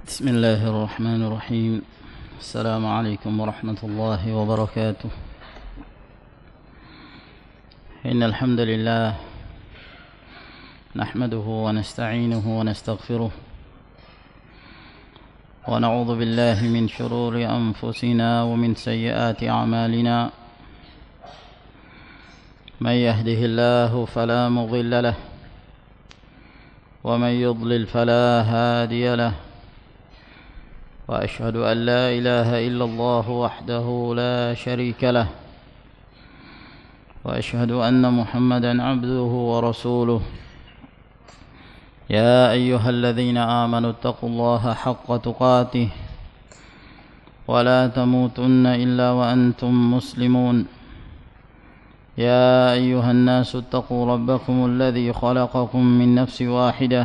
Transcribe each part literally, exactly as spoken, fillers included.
بسم الله الرحمن الرحيم. السلام عليكم ورحمة الله وبركاته. إن الحمد لله نحمده ونستعينه ونستغفره ونعوذ بالله من شرور أنفسنا ومن سيئات أعمالنا. من يهده الله فلا مضل له ومن يضلل فلا هادي له، وأشهد أن لا إله إلا الله وحده لا شريك له، وأشهد أن محمدا عبده ورسوله. يا أيها الذين آمنوا اتقوا الله حق تقاته ولا تموتن إلا وأنتم مسلمون. يا أيها الناس اتقوا ربكم الذي خلقكم من نفس واحدة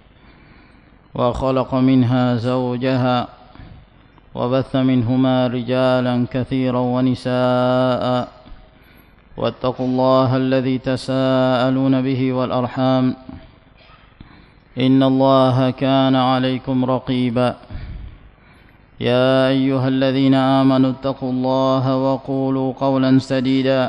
وخلق منها زوجها وبث منهما رجالا كثيرا ونساء، واتقوا الله الذي تساءلون به والأرحام إن الله كان عليكم رقيبا. يا أيها الذين آمنوا اتقوا الله وقولوا قولا سديدا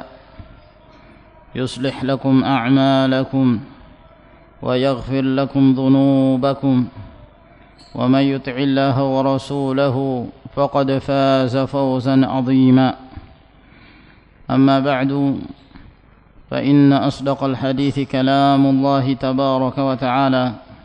يصلح لكم أعمالكم ويغفر لكم ذنوبكم، ومن يطع الله ورسوله فقد فاز فوزا عظيما. أما بعد، فإن أصدق الحديث كلام الله تبارك وتعالى،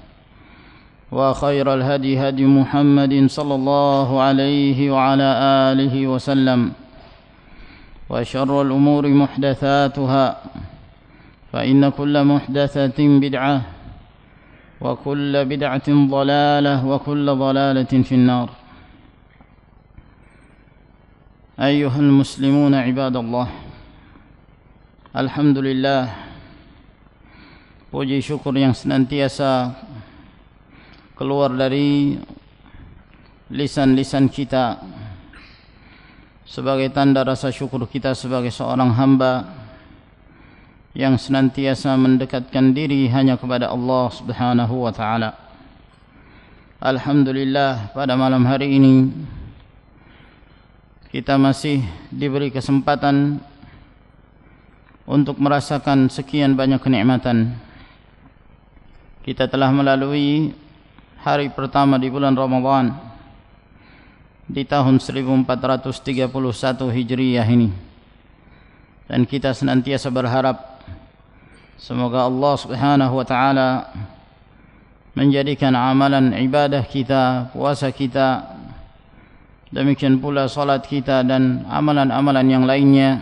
وخير الهدي هدي محمد صلى الله عليه وعلى آله وسلم، وشر الأمور محدثاتها، فإن كل محدثة بدعة وكل بدعة ضلالة وكل ضلالة في النار. أيها المسلمون عباد الله، Alhamdulillah, puji syukur yang senantiasa keluar dari lisan-lisan kita sebagai tanda rasa syukur kita sebagai seorang hamba yang senantiasa mendekatkan diri hanya kepada Allah Subhanahu wa taala. Alhamdulillah, pada malam hari ini kita masih diberi kesempatan untuk merasakan sekian banyak kenikmatan. Kita telah melalui hari pertama di bulan Ramadan di tahun seribu empat ratus tiga puluh satu Hijriyah ini, dan kita senantiasa berharap semoga Allah Subhanahu wa taala menjadikan amalan ibadah kita, puasa kita, demikian pula salat kita dan amalan-amalan yang lainnya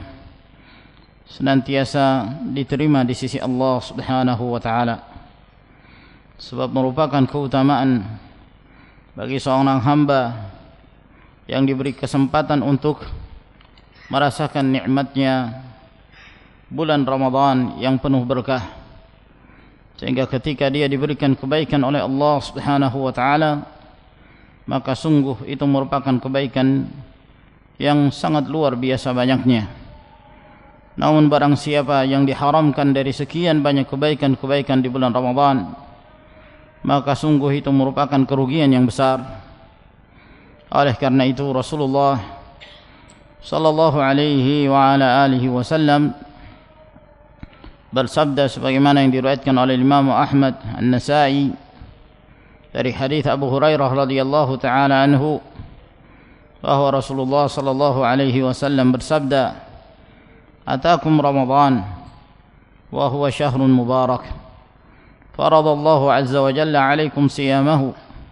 senantiasa diterima di sisi Allah Subhanahu wa taala, sebab merupakan keutamaan bagi seorang hamba yang diberi kesempatan untuk merasakan nikmatnya bulan Ramadan yang penuh berkah, sehingga ketika dia diberikan kebaikan oleh Allah Subhanahu wa taala, maka sungguh itu merupakan kebaikan yang sangat luar biasa banyaknya. Namun barang siapa yang diharamkan dari sekian banyak kebaikan-kebaikan di bulan Ramadan, maka sungguh itu merupakan kerugian yang besar. Oleh karena itu Rasulullah sallallahu alaihi wa ala alihi wasallam bersabda sebagaimana yang diriwayatkan oleh Imam Ahmad An-Nasa'i dari hadis Abu Hurairah radhiyallahu taala anhu, bahwa Rasulullah sallallahu alaihi wasallam bersabda, Atakum Ramadan wa huwa syahrun mubarak, faradallahu azza wa jalla alaikum siyamahu,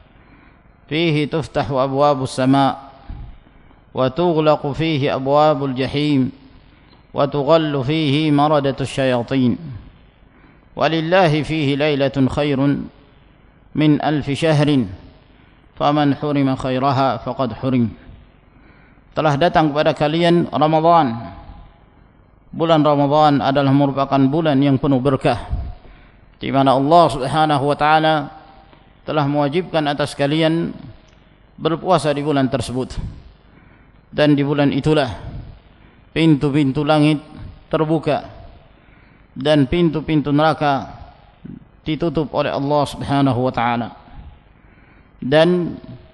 fihi tuftahu abwabus sama' wa tughlaqu fihi abwabul jahim wa tughallu fihi maradatus syayatin, walillahi fihi lailatun khairun min alfi syahrin, faman hurima khairaha faqad hurim. Telah datang kepada kalian Ramadan. Bulan Ramadan adalah merupakan bulan yang penuh berkah, di mana Allah Subhanahu wa taala telah mewajibkan atas kalian berpuasa di bulan tersebut. Dan di bulan itulah pintu-pintu langit terbuka dan pintu-pintu neraka ditutup oleh Allah Subhanahu wa taala. Dan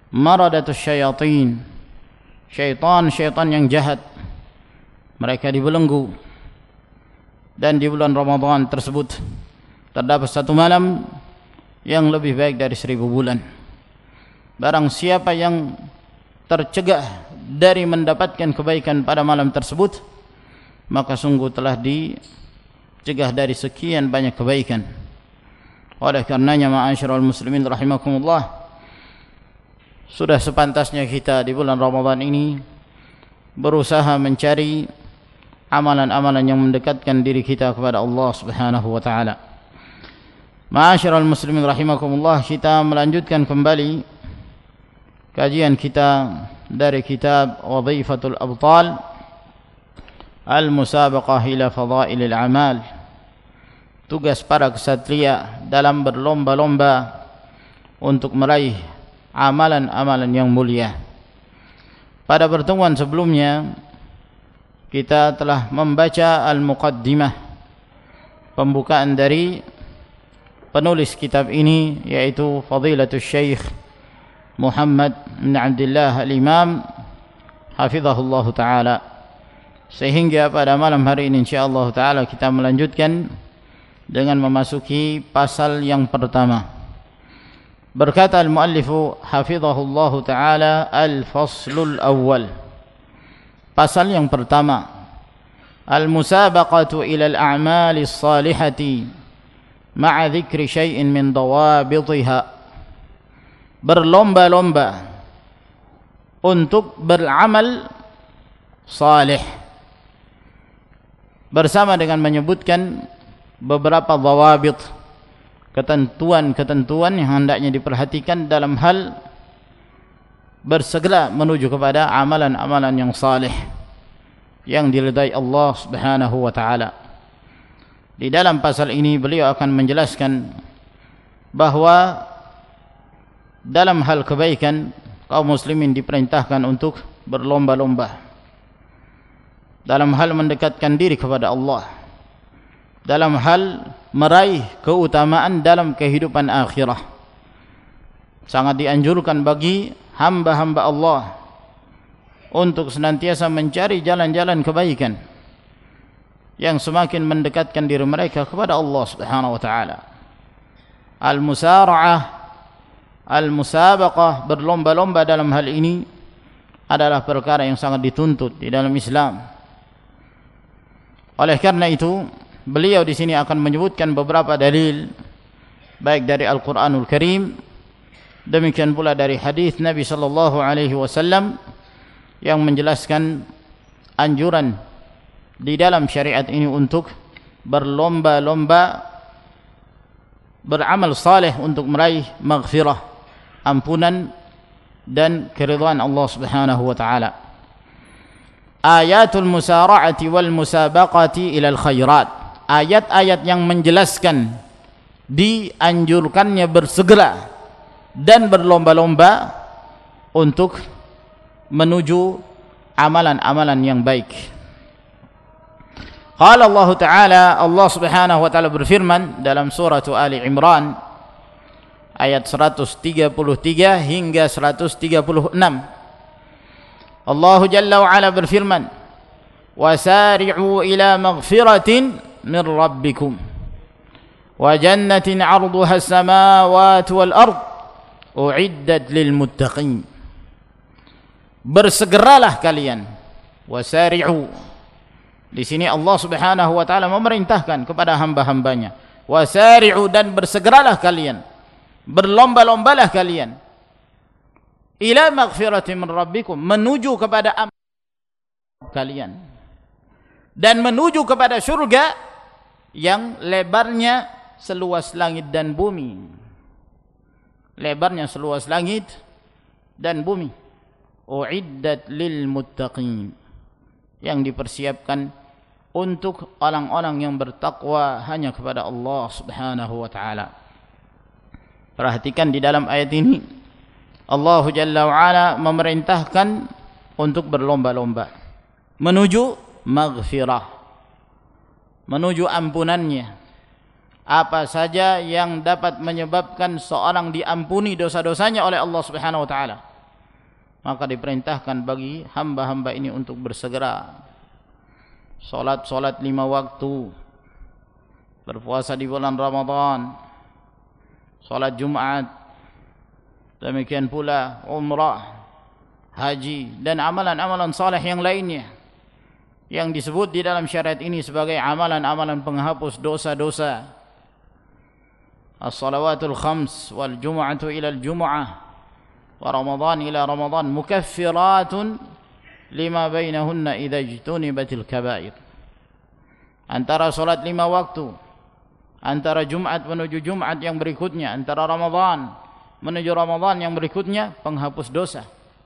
maradatus syayatin, syaitan-syaitan yang jahat, mereka dibelenggu. Dan di bulan Ramadan tersebut terdapat satu malam yang lebih baik dari seribu bulan. Barang siapa yang tercegah dari mendapatkan kebaikan pada malam tersebut, maka sungguh telah dicegah dari sekian banyak kebaikan. Oleh karenanya, ma'asyiral muslimin rahimakumullah, sudah sepantasnya kita di bulan Ramadan ini berusaha mencari amalan-amalan yang mendekatkan diri kita kepada Allah Subhanahu wa taala. Ma'asyiral muslimin rahimakumullah, kita melanjutkan kembali kajian kita dari kitab Wadhifatul Abtal Al-Musabaqah ila Fadailil Amal, tugas para kesatria dalam berlomba-lomba untuk meraih amalan-amalan yang mulia. Pada pertemuan sebelumnya kita telah membaca al-muqaddimah, pembukaan dari penulis kitab ini, yaitu Fadilatul Syekh Muhammad bin Abdullah al-Imam hafizahullah ta'ala. Sehingga pada malam hari ini insyaallah ta'ala kita melanjutkan dengan memasuki pasal yang pertama. Berkata al-muallifu hafizahullah ta'ala, al-faslul awwal, pasal yang pertama, al-musabaqatu ila al-a'mali as-salihati ma'a dhikri syai'in min dawabitiha, berlomba-lomba untuk beramal salih bersama dengan menyebutkan beberapa dawabit, ketentuan-ketentuan yang hendaknya diperhatikan dalam hal bersegera menuju kepada amalan-amalan yang salih yang diridai Allah Subhanahu wa taala. Di dalam pasal ini beliau akan menjelaskan bahwa dalam hal kebaikan kaum muslimin diperintahkan untuk berlomba-lomba dalam hal mendekatkan diri kepada Allah, dalam hal meraih keutamaan dalam kehidupan akhirah. Sangat dianjurkan bagi hamba-hamba Allah untuk senantiasa mencari jalan-jalan kebaikan yang semakin mendekatkan diri mereka kepada Allah Subhanahu wa taala. Al-musara'ah, al-musabaqah, berlomba-lomba dalam hal ini adalah perkara yang sangat dituntut di dalam Islam. Oleh karena itu, beliau di sini akan menyebutkan beberapa dalil baik dari Al-Qur'anul Karim, demikian pula dari hadis Nabi sallallahu alaihi wasallam yang menjelaskan anjuran di dalam syariat ini untuk berlomba-lomba beramal saleh untuk meraih maghfirah, ampunan dan keridhaan Allah Subhanahu wa taala. Ayatul musara'ati wal musabaqati ilal khairat, ayat-ayat yang menjelaskan dianjurkannya bersegera dan berlomba-lomba untuk menuju amalan-amalan yang baik. Qala Allah Ta'ala, Allah Subhanahu wa taala berfirman dalam surah Ali Imran ayat seratus tiga puluh tiga hingga seratus tiga puluh enam. Allah Jalla wa Ala berfirman, "Wasari'u ila maghfiratin min rabbikum wa jannatin 'arduha as-samawati wal ard u'iddat lil muttaqin." Bersegeralah kalian. Wasari'u, di sini Allah Subhanahu wa taala memerintahkan kepada hamba-hambanya, wasari'u, dan bersegeralah kalian, berlomba-lombalah kalian, ila maghfiratin min rabbikum, menuju kepada ampunan kalian dan menuju kepada surga yang lebarnya seluas langit dan bumi. Lebarnya seluas langit dan bumi. U'iddat lil muttaqin, yang dipersiapkan untuk orang-orang yang bertakwa hanya kepada Allah Subhanahu wa taala. Perhatikan di dalam ayat ini Allah Jalla wa Ala memerintahkan untuk berlomba-lomba menuju maghfirah, menuju ampunannya. Apa saja yang dapat menyebabkan seorang diampuni dosa-dosanya oleh Allah Subhanahu wa taala, maka diperintahkan bagi hamba-hamba ini untuk bersegera salat-salat lima waktu, berpuasa di bulan Ramadan, salat Jumat, demikian pula umrah, haji, dan amalan-amalan saleh yang lainnya yang disebut di dalam syariat ini sebagai amalan-amalan penghapus dosa-dosa. As-salawatul khams wal jumu'atu ila al-jumu'ah wa Ramadan ila Ramadan mukaffiratun lima bainahunna idza ijtunibatil kaba'ir. Antara salat lima waktu, antara Jumat menuju Jumat yang berikutnya, antara Ramadan menuju Ramadan yang berikutnya, penghapus dosa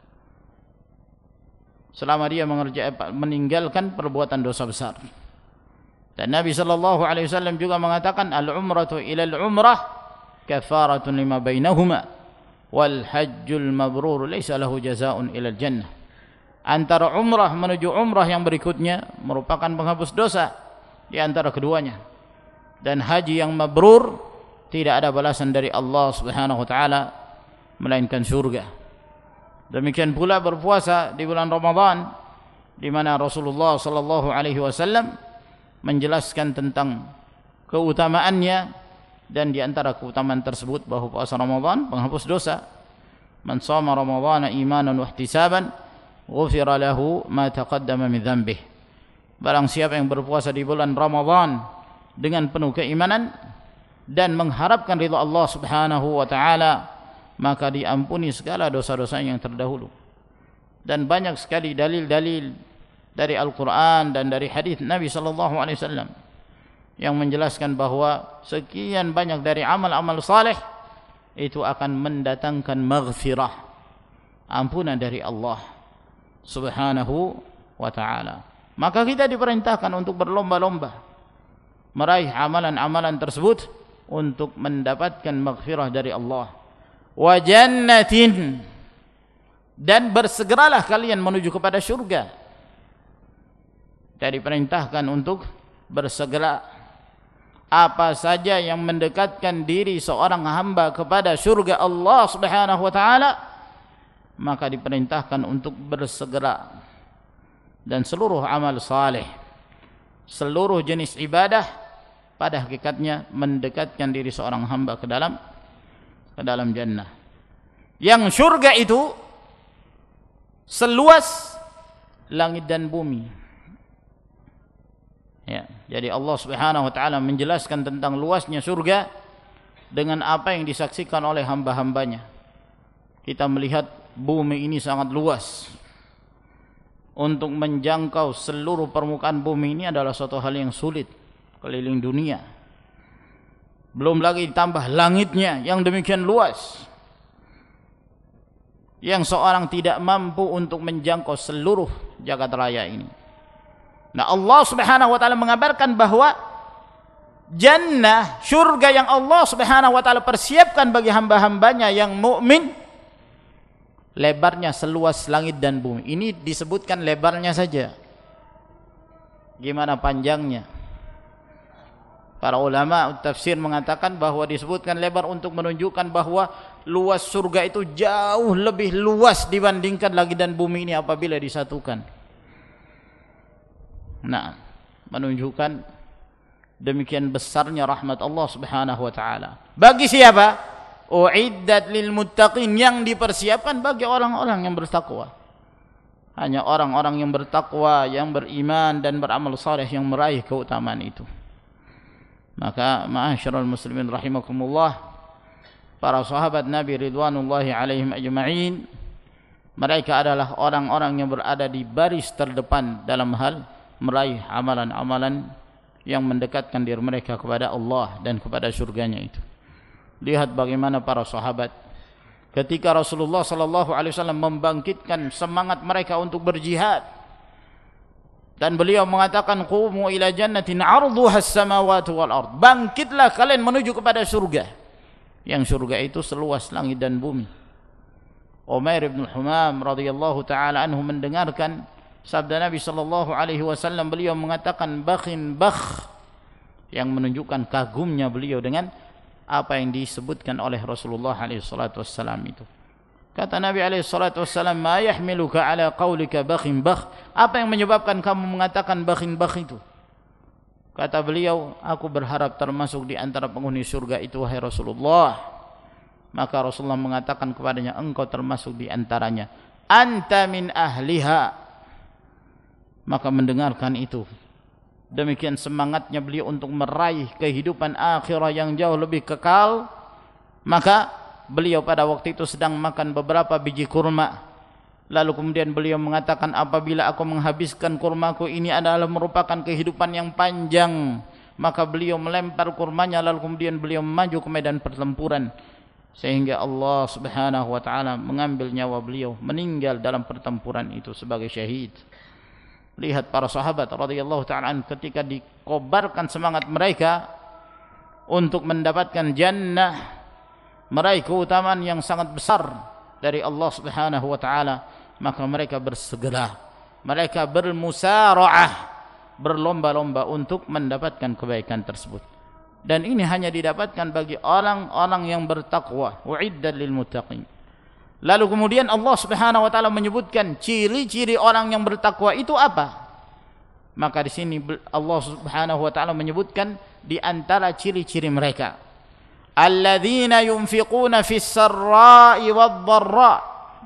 selama dia mengerjakan, meninggalkan perbuatan dosa besar. Dan Nabi sallallahu alaihi wasallam juga mengatakan, al-umratu ila al-umrah kafaratun lima bainahuma wal hajjul mabrur laisa lahu jazaa'un ila al-jannah. Antara umrah menuju umrah yang berikutnya merupakan penghapus dosa di antara keduanya, dan haji yang mabrur tidak ada balasan dari Allah Subhanahu wa taala melainkan surga. Demikian pula berpuasa di bulan Ramadan, di mana Rasulullah sallallahu alaihi wasallam menjelaskan tentang keutamaannya, dan di antara keutamaan tersebut bahwa puasa Ramadan penghapus dosa. Man shoma ramadhana imanan wa ihtisaban ghufira lahu ma taqaddama min dhanbih. Barang siapa yang berpuasa di bulan Ramadan dengan penuh keimanan dan mengharapkan ridha Allah Subhanahu wa taala, maka diampuni segala dosa-dosa yang terdahulu. Dan banyak sekali dalil-dalil dari Al-Quran dan dari hadis Nabi sallallahu alaihi wasallam yang menjelaskan bahwa sekian banyak dari amal-amal saleh itu akan mendatangkan maghfirah, ampunan dari Allah Subhanahu wa taala. Maka kita diperintahkan untuk berlomba-lomba meraih amalan-amalan tersebut untuk mendapatkan maghfirah dari Allah. Wa jannatin, dan bersegeralah kalian menuju kepada surga. Jadi perintahkan untuk bersegera. Apa saja yang mendekatkan diri seorang hamba kepada surga Allah Subhanahu wa taala, maka diperintahkan untuk bersegera. Dan seluruh amal saleh, seluruh jenis ibadah pada hakikatnya mendekatkan diri seorang hamba ke dalam ke dalam jannah. Yang surga itu seluas langit dan bumi. Ya, jadi Allah Subhanahu wa taala menjelaskan tentang luasnya surga dengan apa yang disaksikan oleh hamba-hambanya. Kita melihat bumi ini sangat luas. Untuk menjangkau seluruh permukaan bumi ini adalah suatu hal yang sulit, keliling dunia. Belum lagi ditambah langitnya yang demikian luas, yang seorang tidak mampu untuk menjangkau seluruh jagat raya ini. Nah, Allah Subhanahu wa taala mengabarkan bahwa jannah, surga yang Allah Subhanahu wa taala persiapkan bagi hamba-hambanya yang mukmin, lebarnya seluas langit dan bumi. Ini disebutkan lebarnya saja. Gimana panjangnya? Para ulama tafsir mengatakan bahwa disebutkan lebar untuk menunjukkan bahwa luas surga itu jauh lebih luas dibandingkan langit dan bumi ini apabila disatukan. Nah, menunjukkan demikian besarnya rahmat Allah Subhanahu wa taala. Bagi siapa? Uiddat lil muttaqin, yang dipersiapkan bagi orang-orang yang bertakwa. Hanya orang-orang yang bertakwa, yang beriman dan beramal saleh yang meraih keutamaan itu. Maka ma'asyiral muslimin rahimakumullah, para sahabat Nabi ridwanullahi alaihim ajma'in, mereka adalah orang-orang yang berada di baris terdepan dalam hal meraih amalan-amalan yang mendekatkan diri mereka kepada Allah dan kepada surganya itu. Lihat bagaimana para sahabat ketika Rasulullah sallallahu alaihi wasallam membangkitkan semangat mereka untuk berjihad, dan beliau mengatakan, qumu ila jannatin 'arduha as-samawati wal ard, bangkitlah kalian menuju kepada surga, yang surga itu seluas langit dan bumi. Umair bin Humam radhiyallahu taala anhu mendengarkan sabda Nabi sallallahu alaihi wasallam, beliau mengatakan bakhin bakh, yang menunjukkan kagumnya beliau dengan apa yang disebutkan oleh Rasulullah alaihi salatu wassalam itu. Kata Nabi alaihi salatu wassalam, "Ma yahmiluka ala qaulika bakhin bakh?" Apa yang menyebabkan kamu mengatakan bakhin bakh itu? Kata beliau, "Aku berharap termasuk di antara penghuni surga itu, wahai Rasulullah." Maka Rasulullah mengatakan kepadanya, "Engkau termasuk di antaranya. Anta min ahliha." Maka mendengarkan itu, demikian semangatnya beliau untuk meraih kehidupan akhirah yang jauh lebih kekal. Maka beliau pada waktu itu sedang makan beberapa biji kurma. Lalu kemudian beliau mengatakan, apabila aku menghabiskan kurmaku ini adalah merupakan kehidupan yang panjang. Maka beliau melempar kurmanya, lalu kemudian beliau maju ke medan pertempuran. Sehingga Allah subhanahu wa ta'ala mengambil nyawa beliau, meninggal dalam pertempuran itu sebagai syahid. Lihat para sahabat radhiyallahu ta'ala ketika dikobarkan semangat mereka untuk mendapatkan jannah, meraih keutamaan yang sangat besar dari Allah subhanahu wa ta'ala, maka mereka bersegera, mereka bermusara'ah, berlomba-lomba untuk mendapatkan kebaikan tersebut. Dan ini hanya didapatkan bagi orang-orang yang bertakwa. U'iddat lil muttaqin. Lalu kemudian Allah subhanahu wa ta'ala menyebutkan ciri-ciri orang yang bertakwa itu apa? Maka di sini Allah subhanahu wa ta'ala menyebutkan di antara ciri-ciri mereka, alladzina yunfiquna fis sarra'i wad dharra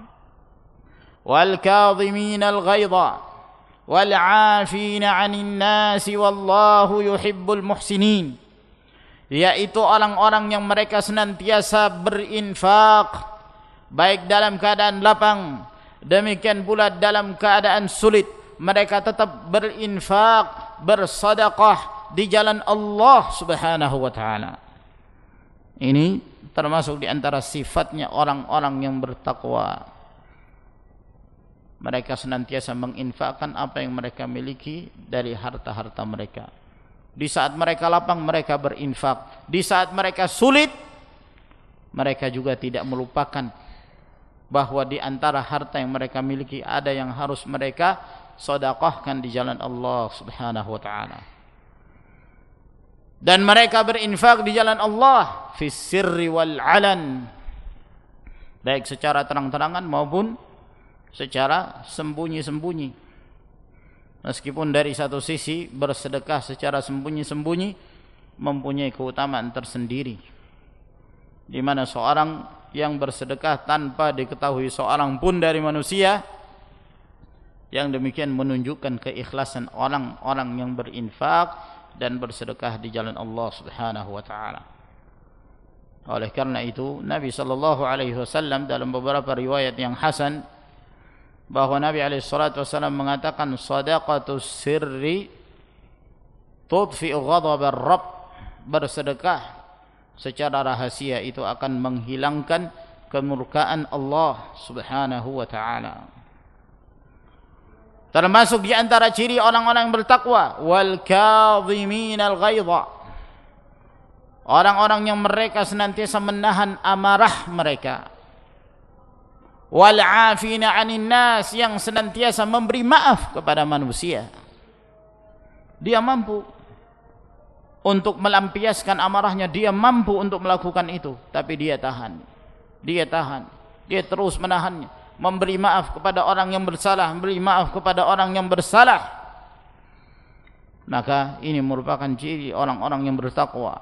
wal kadhimina al ghaidha wal 'afina 'anil nasi wallahu yuhibbul muhsinin. Yaitu orang-orang yang mereka senantiasa berinfak baik dalam keadaan lapang, demikian pula dalam keadaan sulit. Mereka tetap berinfak, bersedekah di jalan Allah subhanahu wa ta'ala. Ini termasuk di antara sifatnya orang-orang yang bertakwa. Mereka senantiasa menginfakkan apa yang mereka miliki dari harta-harta mereka. Di saat mereka lapang, mereka berinfak. Di saat mereka sulit, mereka juga tidak melupakan bahwa di antara harta yang mereka miliki ada yang harus mereka sedekahkan di jalan Allah subhanahu wa ta'ala. Dan mereka berinfak di jalan Allah fis sirri wal alan, baik secara terang-terangan maupun secara sembunyi-sembunyi. Meskipun dari satu sisi bersedekah secara sembunyi-sembunyi mempunyai keutamaan tersendiri, di mana seorang yang bersedekah tanpa diketahui seorang pun dari manusia, yang demikian menunjukkan keikhlasan orang-orang yang berinfak dan bersedekah di jalan Allah subhanahu wa ta'ala. Oleh karena itu Nabi sallallahu alaihi wasallam dalam beberapa riwayat yang hasan, bahwa Nabi alaihi salatu wasallam mengatakan, sadaqatus sirri tudfi'u ghadabar rabb, bersedekah secara rahasia itu akan menghilangkan kemurkaan Allah subhanahu wa ta'ala. Termasuk di antara ciri orang-orang yang bertakwa, wal kadhiminal ghaidha, orang-orang yang mereka senantiasa menahan amarah mereka, wal 'afina 'anil nas, yang senantiasa memberi maaf kepada manusia. Dia mampu untuk melampiaskan amarahnya, dia mampu untuk melakukan itu, tapi dia tahan. Dia tahan. Dia terus menahannya, memberi maaf kepada orang yang bersalah, memberi maaf kepada orang yang bersalah. Maka ini merupakan ciri orang-orang yang bertakwa.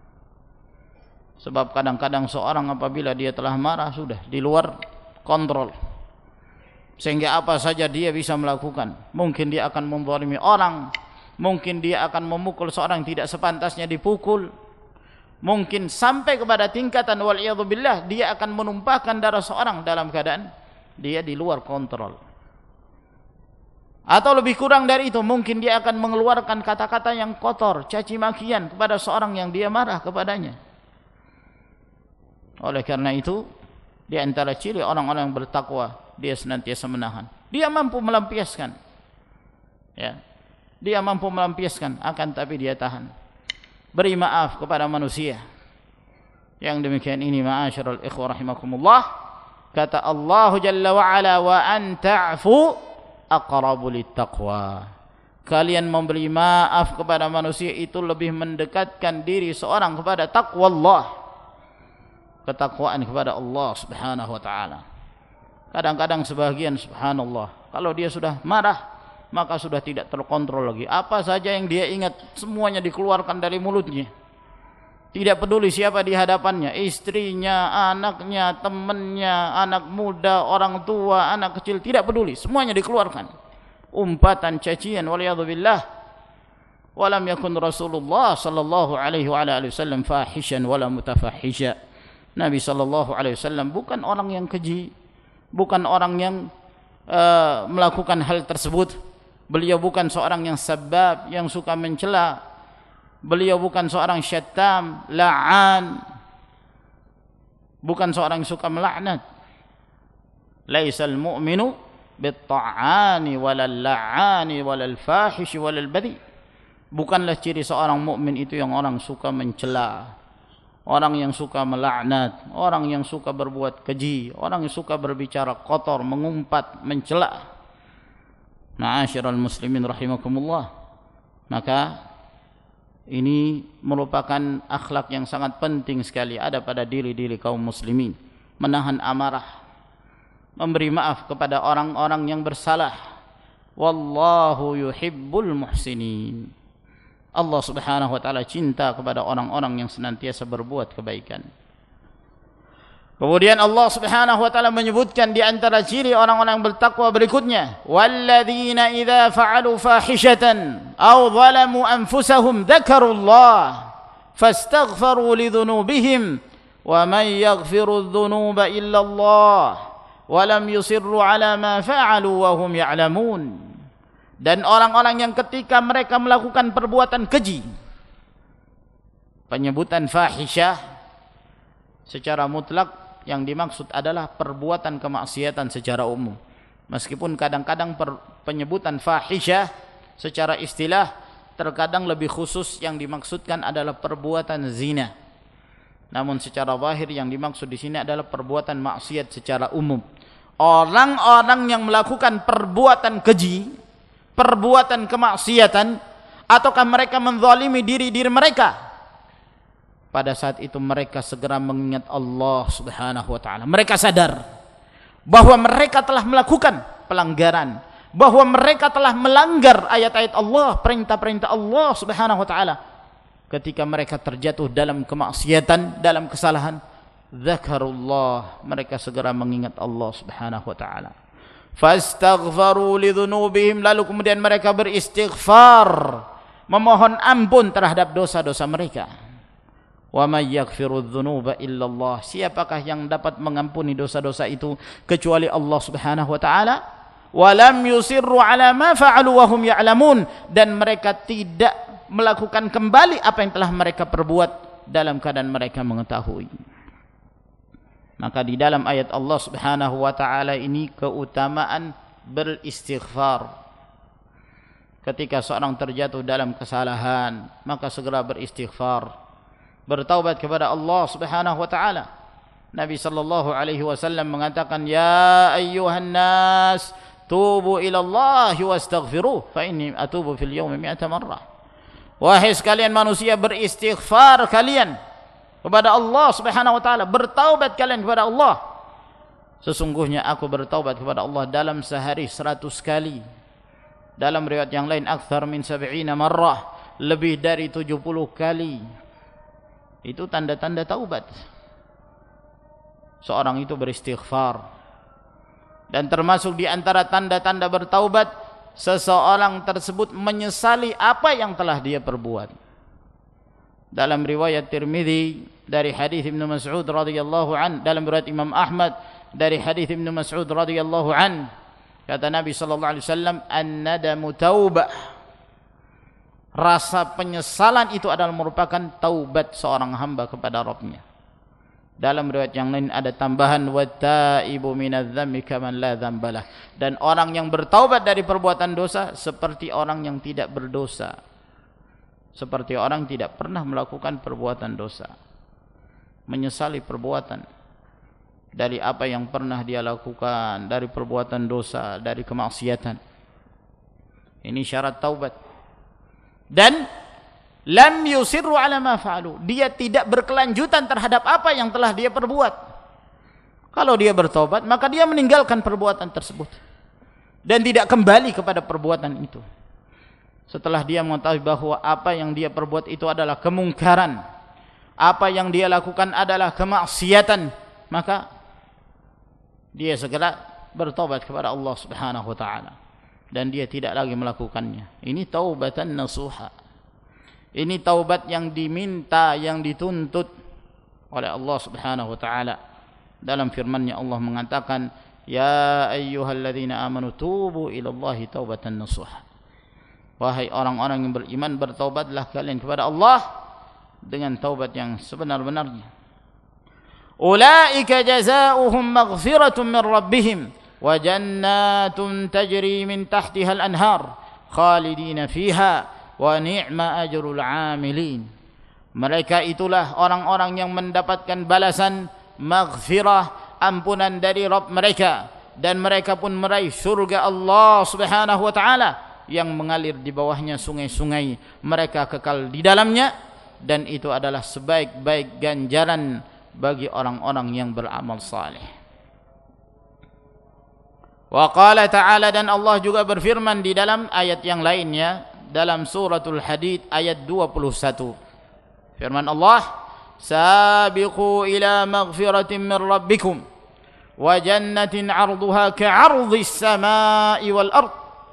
Sebab kadang-kadang seorang apabila dia telah marah, sudah di luar kontrol, sehingga apa saja dia bisa melakukan. Mungkin dia akan menzalimi orang, mungkin dia akan memukul seorang yang tidak sepantasnya dipukul, mungkin sampai kepada tingkatan wal'iyadzubillah dia akan menumpahkan darah seorang dalam keadaan dia di luar kontrol. Atau lebih kurang dari itu, mungkin dia akan mengeluarkan kata-kata yang kotor, caci makian kepada seorang yang dia marah kepadanya. Oleh karena itu, di antara ciri orang-orang yang bertakwa, dia senantiasa menahan. Dia mampu melampiaskan, ya, dia mampu melampiaskan, akan tapi dia tahan. Beri maaf kepada manusia. Yang demikian ini, ma'asyiral ikhwah rahimakumullah, kata Allah Jalla wa Ala, wa an ta'fu aqrabu littaqwa. Kalian memberi maaf kepada manusia itu lebih mendekatkan diri seorang kepada taqwa Allah, ketakwaan kepada Allah subhanahu wa ta'ala. Kadang-kadang sebagian, subhanallah, kalau dia sudah marah, maka sudah tidak terkontrol lagi. Apa saja yang dia ingat, semuanya dikeluarkan dari mulutnya. Tidak peduli siapa di hadapannya, istrinya, anaknya, temannya, anak muda, orang tua, anak kecil, tidak peduli, semuanya dikeluarkan. Umpatan, cacian, waliyadzubillah. Walam yakun Rasulullah sallallahu alaihi wa alihi wasallam fahishan wala mutafahisha. Nabi sallallahu alaihi wasallam bukan orang yang keji, bukan orang yang uh, melakukan hal tersebut. Beliau bukan seorang yang sabab, yang suka mencela. Beliau bukan seorang syattam, la'an, bukan seorang yang suka melaknat. Laisal mu'minu bit-ta'ani walal la'ani walal fahish walal badi. Bukanlah ciri seorang mukmin itu yang orang suka mencela, orang yang suka melaknat, orang yang suka berbuat keji, orang yang suka berbicara kotor, mengumpat, mencela. Ma'asyiral muslimin rahimakumullah. Maka ini merupakan akhlak yang sangat penting sekali ada pada diri-diri kaum muslimin. Menahan amarah, memberi maaf kepada orang-orang yang bersalah. Wallahu yuhibbul muhsinin. Allah subhanahu wa ta'ala cinta kepada orang-orang yang senantiasa berbuat kebaikan. Kemudian Allah subhanahu wa ta'ala menyebutkan di antara ciri orang-orang yang bertakwa berikutnya, walladzina idza fa'alu fahishatan aw zalamu anfusahum dzakarullah fastaghfaru lidzunubihim wa man yaghfiru dzunuba illa Allah wa lam yusirru ala ma fa'alu wa hum ya'lamun. Dan orang-orang yang ketika mereka melakukan perbuatan keji, penyebutan fahisyah secara mutlak yang dimaksud adalah perbuatan kemaksiatan secara umum. Meskipun kadang-kadang penyebutan fahisyah secara istilah terkadang lebih khusus yang dimaksudkan adalah perbuatan zina. Namun secara zahir yang dimaksud di sini adalah perbuatan maksiat secara umum. Orang-orang yang melakukan perbuatan keji, perbuatan kemaksiatan, ataukah mereka menzalimi diri-diri mereka, pada saat itu mereka segera mengingat Allah subhanahu wa ta'ala. Mereka sadar bahwa mereka telah melakukan pelanggaran, bahwa mereka telah melanggar ayat-ayat Allah, perintah-perintah Allah subhanahu wa ta'ala. Ketika mereka terjatuh dalam kemaksiatan, dalam kesalahan, dzakarullah, mereka segera mengingat Allah subhanahu wa ta'ala. Fastaghfaru lidzunubihim, lalu kemudian mereka beristighfar, memohon ampun terhadap dosa-dosa mereka. Wa may yaghfiru dzunuba illallah, siapakah yang dapat mengampuni dosa-dosa itu kecuali Allah subhanahu wa ta'ala. Wa lam yusirru ala ma fa'alu wa hum ya'lamun, dan mereka tidak melakukan kembali apa yang telah mereka perbuat dalam keadaan mereka mengetahui. Maka di dalam ayat Allah subhanahu wa ta'ala ini keutamaan beristighfar. Ketika seorang terjatuh dalam kesalahan, maka segera beristighfar, bertaubat kepada Allah subhanahu wa ta'ala. Nabi sallallahu alaihi wasallam mengatakan, ya ayyuhan nas tubu ila Allah wastaghfiruh fa inni atubu fil yawmi mi'ata marrah. Wahai sekalian manusia, beristighfar kalian kepada Allah subhanahu wa ta'ala, bertaubat kalian kepada Allah. Sesungguhnya aku bertaubat kepada Allah dalam sehari seratus kali. Dalam riwayat yang lain, akthar min sab'ina marrah, lebih dari tujuh puluh kali. Itu tanda-tanda taubat. Seorang itu beristighfar. Dan termasuk di antara tanda-tanda bertaubat, seseorang tersebut menyesali apa yang telah dia perbuat. Dalam riwayat Tirmidzi dari hadis Ibnu Mas'ud radhiyallahu an, dalam riwayat Imam Ahmad dari hadis Ibnu Mas'ud radhiyallahu an, kata Nabi sallallahu alaihi wasallam, an-nadamu taubah. Rasa penyesalan itu adalah merupakan taubat seorang hamba kepada Rabbnya. Dalam riwayat yang lain ada tambahan, wattaibu minadz-dzambi kaman la dzambalah, dan orang yang bertaubat dari perbuatan dosa seperti orang yang tidak berdosa, seperti orang tidak pernah melakukan perbuatan dosa. Menyesali perbuatan dari apa yang pernah dia lakukan, dari perbuatan dosa, dari kemaksiatan. Ini syarat taubat. Dan lam yusirru ala ma fa'alu, dia tidak berkelanjutan terhadap apa yang telah dia perbuat. Kalau dia bertobat, maka dia meninggalkan perbuatan tersebut dan tidak kembali kepada perbuatan itu. Setelah dia mengetahui bahwa apa yang dia perbuat itu adalah kemungkaran, apa yang dia lakukan adalah kemaksiatan, maka dia segera bertobat kepada Allah Subhanahu wa taala dan dia tidak lagi melakukannya. Ini taubatan nasuha. Ini taubat yang diminta, yang dituntut oleh Allah Subhanahu wa taala. Dalam firman-Nya Allah mengatakan, "Ya ayyuhalladzina amanu tubu ilallahi taubatan nasuha." Wahai orang-orang yang beriman, bertaubatlah kalian kepada Allah dengan taubat yang sebenar-benarnya. Ulaika jazaohum maghfiratun min rabbihim wa jannatun tajri min tahtiha al-anhar khalidina fiha wa ni'ma ajrul 'amilin. Mereka itulah orang-orang yang mendapatkan balasan maghfirah, ampunan dari Rabb mereka, dan mereka pun meraih surga Allah Subhanahu wa taala yang mengalir di bawahnya sungai-sungai, mereka kekal di dalamnya, dan itu adalah sebaik-baik ganjaran bagi orang-orang yang beramal saleh. Wa qala ta'ala, dan Allah juga berfirman di dalam ayat yang lainnya dalam suratul Hadid ayat dua puluh satu. Firman Allah, "Sabiqu ila maghfiratin min rabbikum wa jannatin 'arduha ka'ardhis samai wal ard."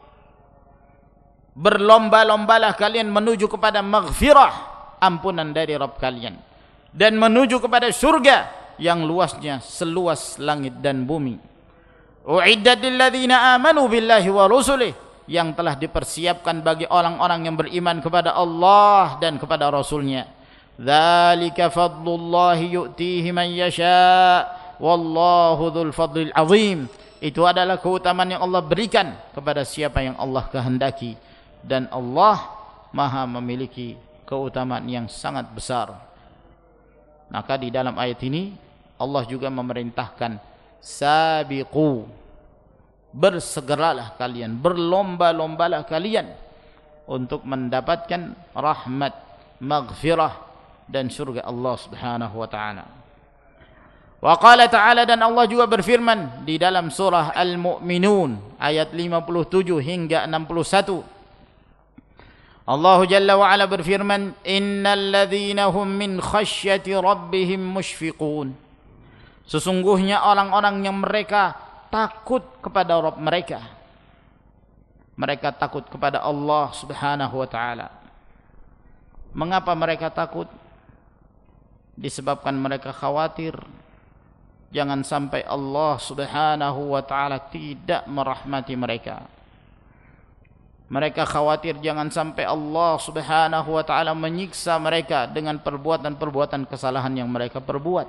Berlomba-lombalah kalian menuju kepada maghfirah, ampunan dari Rabb kalian, dan menuju kepada surga yang luasnya seluas langit dan bumi. U'iddat lil ladzina amanu billahi wa rusulihi, yang telah dipersiapkan bagi orang-orang yang beriman kepada Allah dan kepada Rasulnya. Dzalika fadlullahi yu'tihi man yasha wallahu dzul fadlil azim. Itu adalah keutamaan yang Allah berikan kepada siapa yang Allah kehendaki, dan Allah Maha memiliki keutamaan yang sangat besar. Maka di dalam ayat ini Allah juga memerintahkan, sabiqu, bersegeralah kalian, berlomba-lombalah kalian untuk mendapatkan rahmat, maghfirah dan surga Allah Subhanahu wa taala. Wa qala ta'ala, dan Allah juga berfirman di dalam surah Al-Mu'minun ayat lima puluh tujuh hingga enam puluh satu. Allah Jalla wa Ala berfirman, "Innal ladzina hum min khasyati rabbihim mushfiqun." Sesungguhnya orang-orang yang mereka takut kepada Rabb mereka, mereka takut kepada Allah Subhanahu wa taala. Mengapa mereka takut? Disebabkan mereka khawatir jangan sampai Allah Subhanahu wa taala tidak merahmati mereka. Mereka khawatir jangan sampai Allah Subhanahu wa taala menyiksa mereka dengan perbuatan-perbuatan kesalahan yang mereka perbuat.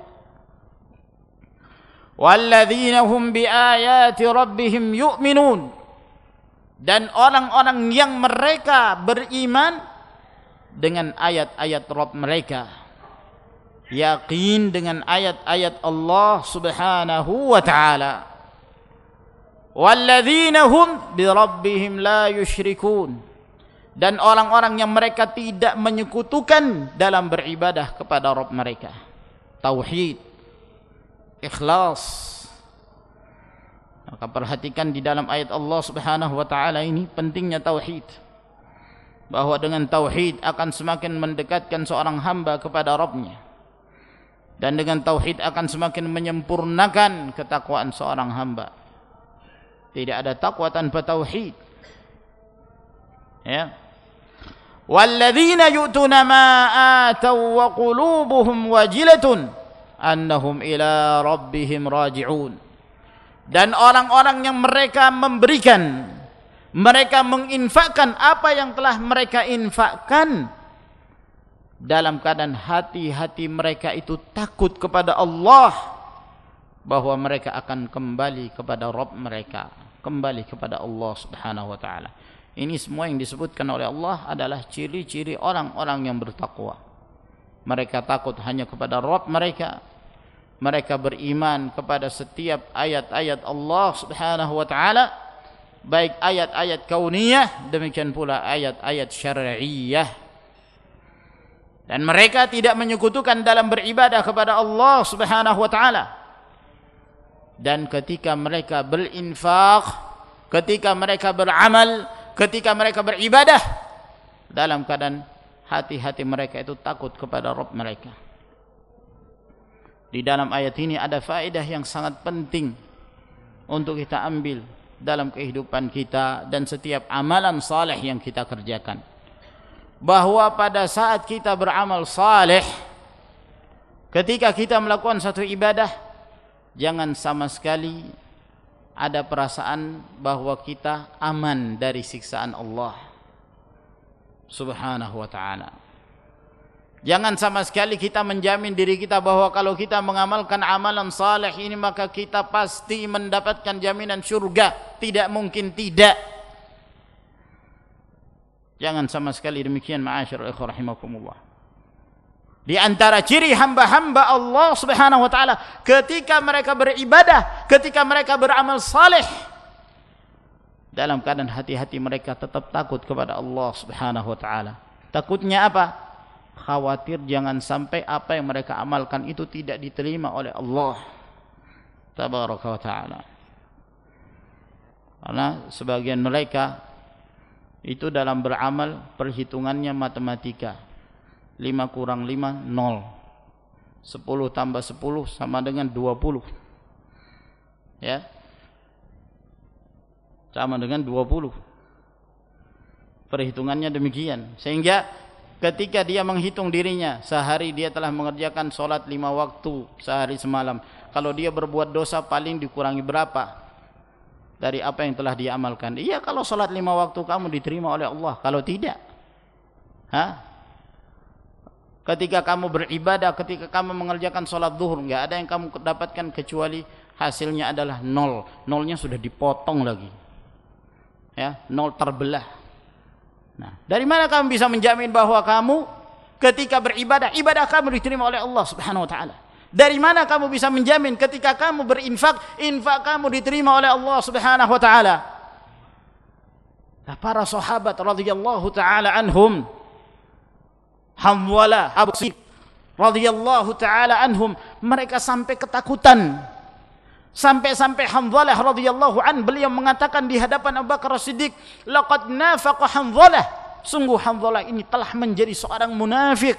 Walladzina hum biayati rabbihim yu'minun, dan orang-orang yang mereka beriman dengan ayat-ayat Rabb mereka, yakin dengan ayat-ayat Allah Subhanahu wa taala. Walladzina hum bi rabbihim la yusyrikun, dan orang-orang yang mereka tidak menyekutukan dalam beribadah kepada Rabb mereka. Tauhid, ikhlas. Maka perhatikan di dalam ayat Allah Subhanahu wa taala ini pentingnya tauhid, bahwa dengan tauhid akan semakin mendekatkan seorang hamba kepada Rabb-Nya, dan dengan tauhid akan semakin menyempurnakan ketakwaan seorang hamba. Tidak ada takwa tanpa tauhid. Ya. Walladzina yu'tuna ma ataw wa qulubuhum wajilatun annahum ila rabbihim raji'un. Dan orang-orang yang mereka memberikan, mereka menginfakkan apa yang telah mereka infakkan, dalam keadaan hati-hati mereka itu takut kepada Allah, bahwa mereka akan kembali kepada Rabb mereka, kembali kepada Allah Subhanahu wa taala. Ini semua yang disebutkan oleh Allah adalah ciri-ciri orang-orang yang bertakwa. Mereka takut hanya kepada Rabb mereka. Mereka beriman kepada setiap ayat-ayat Allah Subhanahu wa taala, baik ayat-ayat kauniyah, demikian pula ayat-ayat syar'iyyah. Dan mereka tidak menyekutukan dalam beribadah kepada Allah Subhanahu wa taala. dan ketika mereka berinfak, ketika mereka beramal, ketika mereka beribadah, dalam keadaan hati-hati mereka itu takut kepada Rabb mereka. Di dalam ayat ini ada faedah yang sangat penting untuk kita ambil dalam kehidupan kita dan setiap amalan saleh yang kita kerjakan, bahwa pada saat kita beramal saleh, ketika kita melakukan satu ibadah, jangan sama sekali ada perasaan bahwa kita aman dari siksaan Allah Subhanahu wa ta'ala. Jangan sama sekali kita menjamin diri kita bahwa kalau kita mengamalkan amalan saleh ini maka kita pasti mendapatkan jaminan surga. Tidak mungkin tidak. Jangan sama sekali demikian, ma'asyiral ikhwah rahimakumullah. Di antara ciri hamba-hamba Allah Subhanahu wa taala ketika mereka beribadah, ketika mereka beramal saleh, dalam keadaan hati-hati mereka tetap takut kepada Allah Subhanahu wa taala. Takutnya apa? Khawatir jangan sampai apa yang mereka amalkan itu tidak diterima oleh Allah Tabaraka wa taala. Karena sebagian mereka itu dalam beramal perhitungannya matematika. lima kurang lima, nol. sepuluh tambah sepuluh sama dengan dua puluh. Ya. Sama dengan dua puluh. Perhitungannya demikian. Sehingga ketika dia menghitung dirinya, sehari dia telah mengerjakan sholat lima waktu sehari semalam. Kalau dia berbuat dosa paling dikurangi berapa dari apa yang telah dia amalkan? Iya, kalau sholat lima waktu kamu diterima oleh Allah. Kalau tidak, hah? Ketika kamu beribadah, ketika kamu mengerjakan sholat zuhur, enggak ada yang kamu dapatkan kecuali hasilnya adalah nol. Nolnya sudah dipotong lagi, ya, nol terbelah. Nah, dari mana kamu bisa menjamin bahwa kamu ketika beribadah, ibadah kamu diterima oleh Allah Subhanahu wa taala? Dari mana kamu bisa menjamin ketika kamu berinfak, infak kamu diterima oleh Allah Subhanahu wa taala? Nah, para sahabat radhiyallahu taala anhum, Hamwalah, Abu Sa'id radhiyallahu taala anhum, mereka sampai ketakutan. Sampai-sampai Hamzalah radhiyallahu an beliau mengatakan di hadapan Abu Bakar As-Siddiq, laqad nafaqa Hamzalah, sungguh Hamzalah ini telah menjadi seorang munafik.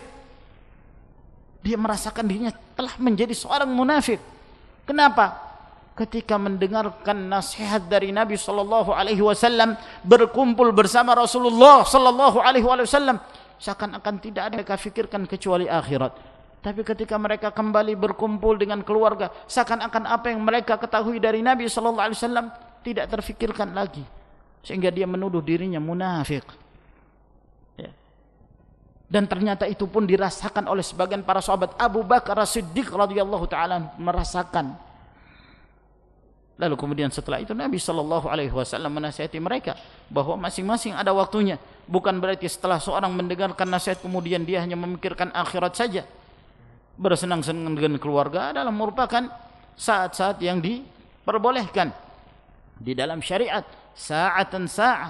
Dia merasakan dirinya telah menjadi seorang munafik. Kenapa? Ketika mendengarkan nasihat dari Nabi sallallahu alaihi wasallam, berkumpul bersama Rasulullah sallallahu alaihi wasallam, seakan-akan tidak ada yang mereka fikirkan kecuali akhirat. Tapi ketika mereka kembali berkumpul dengan keluarga, seakan-akan apa yang mereka ketahui dari Nabi sallallahu alaihi wasallam tidak terfikirkan lagi, sehingga dia menuduh dirinya munafik. Ya. Dan ternyata itu pun dirasakan oleh sebagian para sahabat. Abu Bakar As-Siddiq radhiyallahu taala merasakan. Lalu kemudian setelah itu Nabi sallallahu alaihi wasallam menasihati mereka bahwa masing-masing ada waktunya. Bukan berarti setelah seorang mendengarkan nasihat kemudian dia hanya memikirkan akhirat saja. Bersenang-senang dengan keluarga adalah merupakan saat-saat yang diperbolehkan di dalam syariat, sa'atan sa'ah.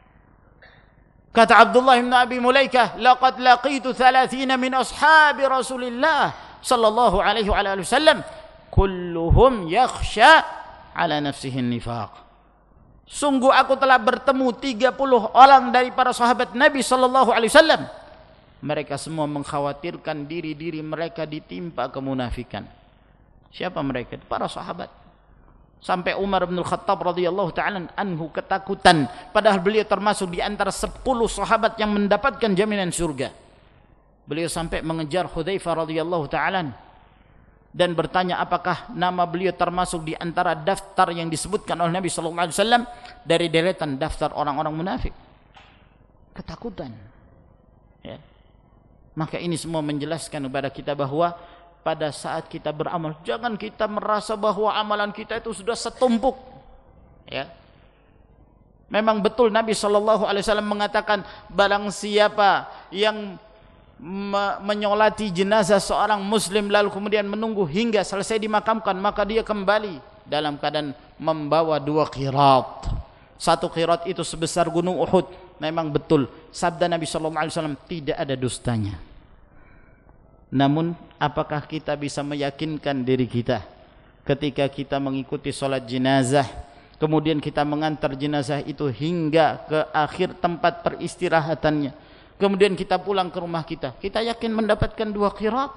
Kata Abdullah bin Abi Mulaikah, laqad laqitu thalathina min ashabi Rasulillah sallallahu alaihi wasallam kulluhum yakhsha ala nafsihi nifaq. Sungguh aku telah bertemu tiga puluh orang dari para sahabat Nabi sallallahu alaihi wasallam. Mereka semua mengkhawatirkan diri-diri mereka ditimpa kemunafikan. Siapa mereka? Para sahabat. Sampai Umar bin Khattab radhiyallahu ta'ala anhu ketakutan, padahal beliau termasuk di antara sepuluh sahabat yang mendapatkan jaminan surga. Beliau sampai mengejar Hudzaifah radhiyallahu ta'ala dan bertanya apakah nama beliau termasuk di antara daftar yang disebutkan oleh Nabi sallallahu alaihi wasallam dari deretan daftar orang-orang munafik. Ketakutan. Ya. Maka ini semua menjelaskan kepada kita bahwa pada saat kita beramal, jangan kita merasa bahwa amalan kita itu sudah setumpuk. Ya. Memang betul Nabi sallallahu alaihi wasallam mengatakan, barang siapa yang menyolati jenazah seorang muslim lalu kemudian menunggu hingga selesai dimakamkan, maka dia kembali dalam keadaan membawa dua qirat. Satu qirat itu sebesar gunung Uhud. Memang betul sabda Nabi sallallahu alaihi wasallam tidak ada dustanya. Namun apakah kita bisa meyakinkan diri kita ketika kita mengikuti sholat jenazah, kemudian kita mengantar jenazah itu hingga ke akhir tempat peristirahatannya, kemudian kita pulang ke rumah kita, kita yakin mendapatkan dua qiraat?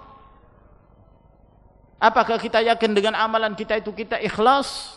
Apakah kita yakin dengan amalan kita itu kita ikhlas?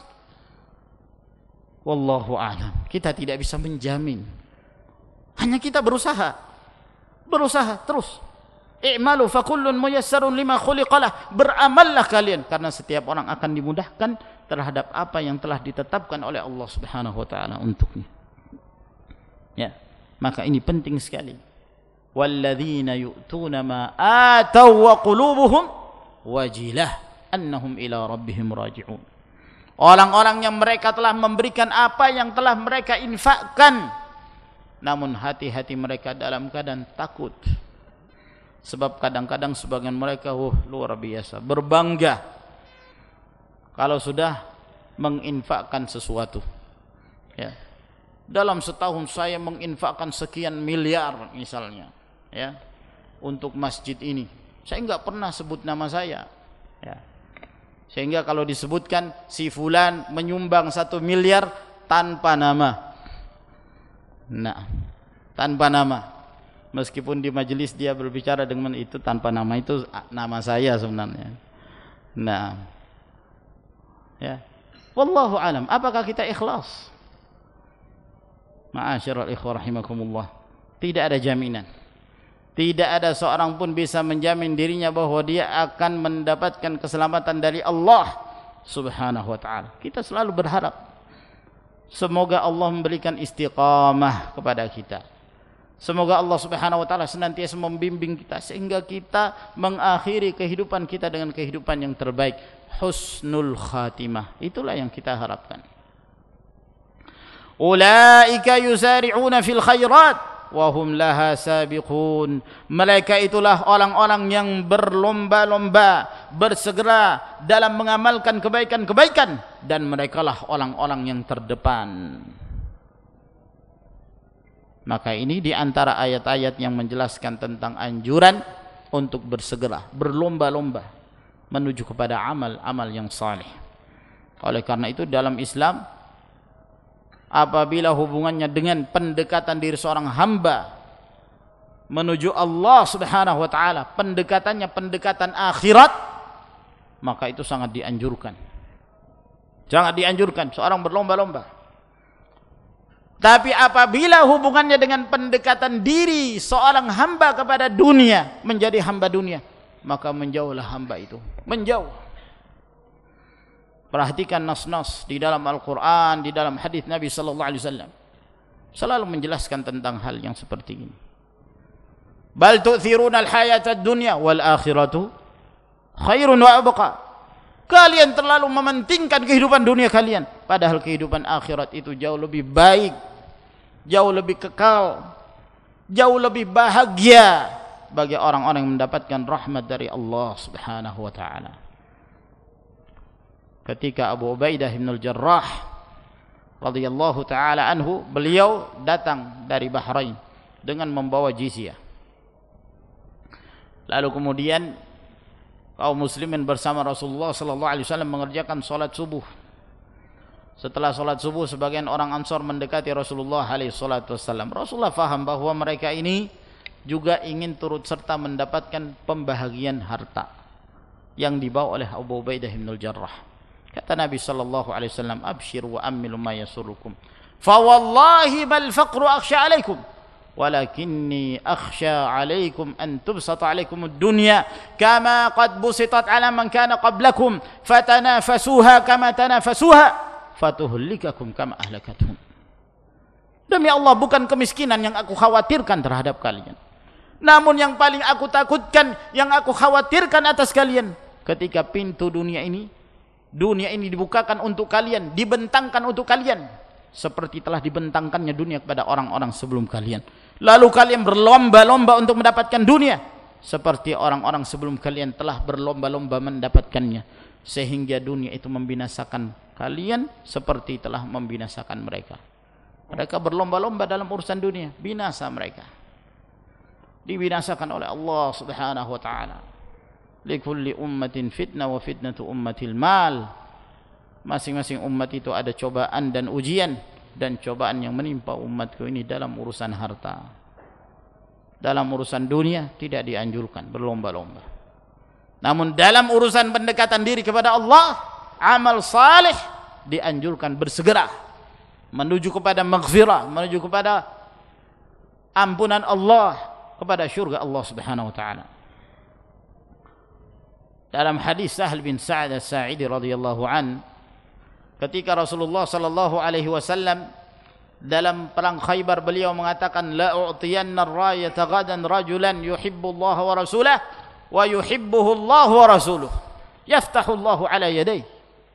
Wallahu a'lam. Kita tidak bisa menjamin. Hanya kita berusaha. Berusaha terus. I'malu fakullun muyassarun lima khuliqalah. Beramallah kalian, karena setiap orang akan dimudahkan terhadap apa yang telah ditetapkan oleh Allah Subhanahu wa taala untuknya. Ya, maka ini penting sekali. Walladzina yu'tuna ma ataw wa qulubuhum wajilah annahum ila rabbihim raji'un. Orang-orang yang mereka telah memberikan apa yang telah mereka infakkan, namun hati-hati mereka dalam keadaan takut. Sebab kadang-kadang sebagian mereka oh, luar biasa berbangga kalau sudah menginfakkan sesuatu. Ya. Dalam setahun saya menginfakkan sekian miliar misalnya, ya, untuk masjid ini. Saya enggak pernah sebut nama saya. Ya. Sehingga kalau disebutkan si fulan menyumbang satu miliar tanpa nama. Nah, tanpa nama. Meskipun di majelis dia berbicara dengan itu tanpa nama, itu nama saya sebenarnya. Nah, ya, wallahu alam. Apakah kita ikhlas? Ma'asyiral ikhwah rahimakumullah, tidak ada jaminan. Tidak ada seorang pun bisa menjamin dirinya bahwa dia akan mendapatkan keselamatan dari Allah Subhanahu wa taala. Kita selalu berharap semoga Allah memberikan istiqamah kepada kita. Semoga Allah Subhanahu wa taala senantiasa membimbing kita sehingga kita mengakhiri kehidupan kita dengan kehidupan yang terbaik, husnul khatimah. Itulah yang kita harapkan. Ulaika yusari'una fil khairat wa hum laha sabiqun. Mereka itulah orang-orang yang berlomba-lomba, bersegera dalam mengamalkan kebaikan-kebaikan, dan merekalah orang-orang yang terdepan. Maka ini di antara ayat-ayat yang menjelaskan tentang anjuran untuk bersegera, berlomba-lomba menuju kepada amal-amal yang saleh. Oleh karena itu dalam Islam, apabila hubungannya dengan pendekatan diri seorang hamba menuju Allah Subhanahu wa taala, pendekatannya pendekatan akhirat, maka itu sangat dianjurkan. Sangat dianjurkan seorang berlomba-lomba. Tapi apabila hubungannya dengan pendekatan diri seorang hamba kepada dunia, menjadi hamba dunia, maka menjauhlah hamba itu, menjauh. Perhatikan nas-nas di dalam Al-Quran, di dalam hadis Nabi sallallahu alaihi wasallam selalu menjelaskan tentang hal yang seperti ini. Bal tu'thiruna al-hayata ad-dunya wal akhiratu khairun wa abqa. Kalian terlalu mementingkan kehidupan dunia kalian, padahal kehidupan akhirat itu jauh lebih baik, jauh lebih kekal, jauh lebih bahagia bagi orang-orang yang mendapatkan rahmat dari Allah Subhanahu wa taala. Ketika Abu Ubaidah bin Al-Jarrah radhiyallahu taala anhu, beliau datang dari Bahrain dengan membawa jizyah. Lalu kemudian kaum muslimin bersama Rasulullah sallallahu alaihi wasallam mengerjakan salat subuh. Setelah salat subuh, sebagian orang Ansar mendekati Rasulullah alaihi salatu wasallam. Rasulullah faham bahwa mereka ini juga ingin turut serta mendapatkan pembahagian harta yang dibawa oleh Abu Ubaidah bin Al-Jarrah. Kata Nabi sallallahu alaihi wasallam, "Abshiru wa ammilu ma yasurukum. Fa wallahi bal faqru akhsha alaikum. Walakinni akhsha alaikum an tubsata alaikum ad-dunya kama qad busitat ala man kana qablakum fatanafasuha kama tanafasuha fatuhlikakum kama ahlakatuhum." Demi Allah, bukan kemiskinan yang aku khawatirkan terhadap kalian, namun yang paling aku takutkan, yang aku khawatirkan atas kalian, ketika pintu dunia ini dunia ini dibukakan untuk kalian, dibentangkan untuk kalian seperti telah dibentangkannya dunia kepada orang-orang sebelum kalian. Lalu kalian berlomba-lomba untuk mendapatkan dunia seperti orang-orang sebelum kalian telah berlomba-lomba mendapatkannya, sehingga dunia itu membinasakan kalian seperti telah membinasakan mereka. Mereka berlomba-lomba dalam urusan dunia, binasa mereka, dibinasakan oleh Allah Subhanahu wa taala. likulli ummatin fitnah wa fitnatu ummatil mal. Masing-masing umat itu ada cobaan dan ujian, dan cobaan yang menimpa umatku ini dalam urusan harta. Dalam urusan dunia tidak dianjurkan berlomba-lomba. Namun dalam urusan pendekatan diri kepada Allah, amal saleh dianjurkan bersegera menuju kepada maghfirah, menuju kepada ampunan Allah, kepada syurga Allah Subhanahu wa taala. Dalam hadis Sahal bin Sa'ad As-Sa'idi radhiyallahu an, ketika Rasulullah sallallahu alaihi wasallam dalam perang Khaybar, beliau mengatakan, la u'tiyanna ar-rayata ghadan rajulan yuhibbu Allah wa rasulahu wa yuhibbuhu Allah wa rasuluhu yaftahu Allah ala yadayhi.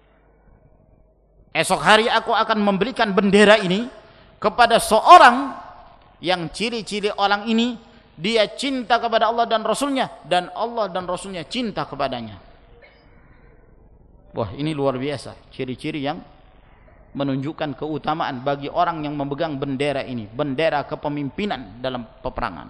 Esok hari aku akan memberikan bendera ini kepada seorang yang ciri-ciri orang ini dia cinta kepada Allah dan Rasulnya, dan Allah dan Rasulnya cinta kepadanya. Wah, ini luar biasa, ciri-ciri yang menunjukkan keutamaan bagi orang yang memegang bendera ini, bendera kepemimpinan dalam peperangan.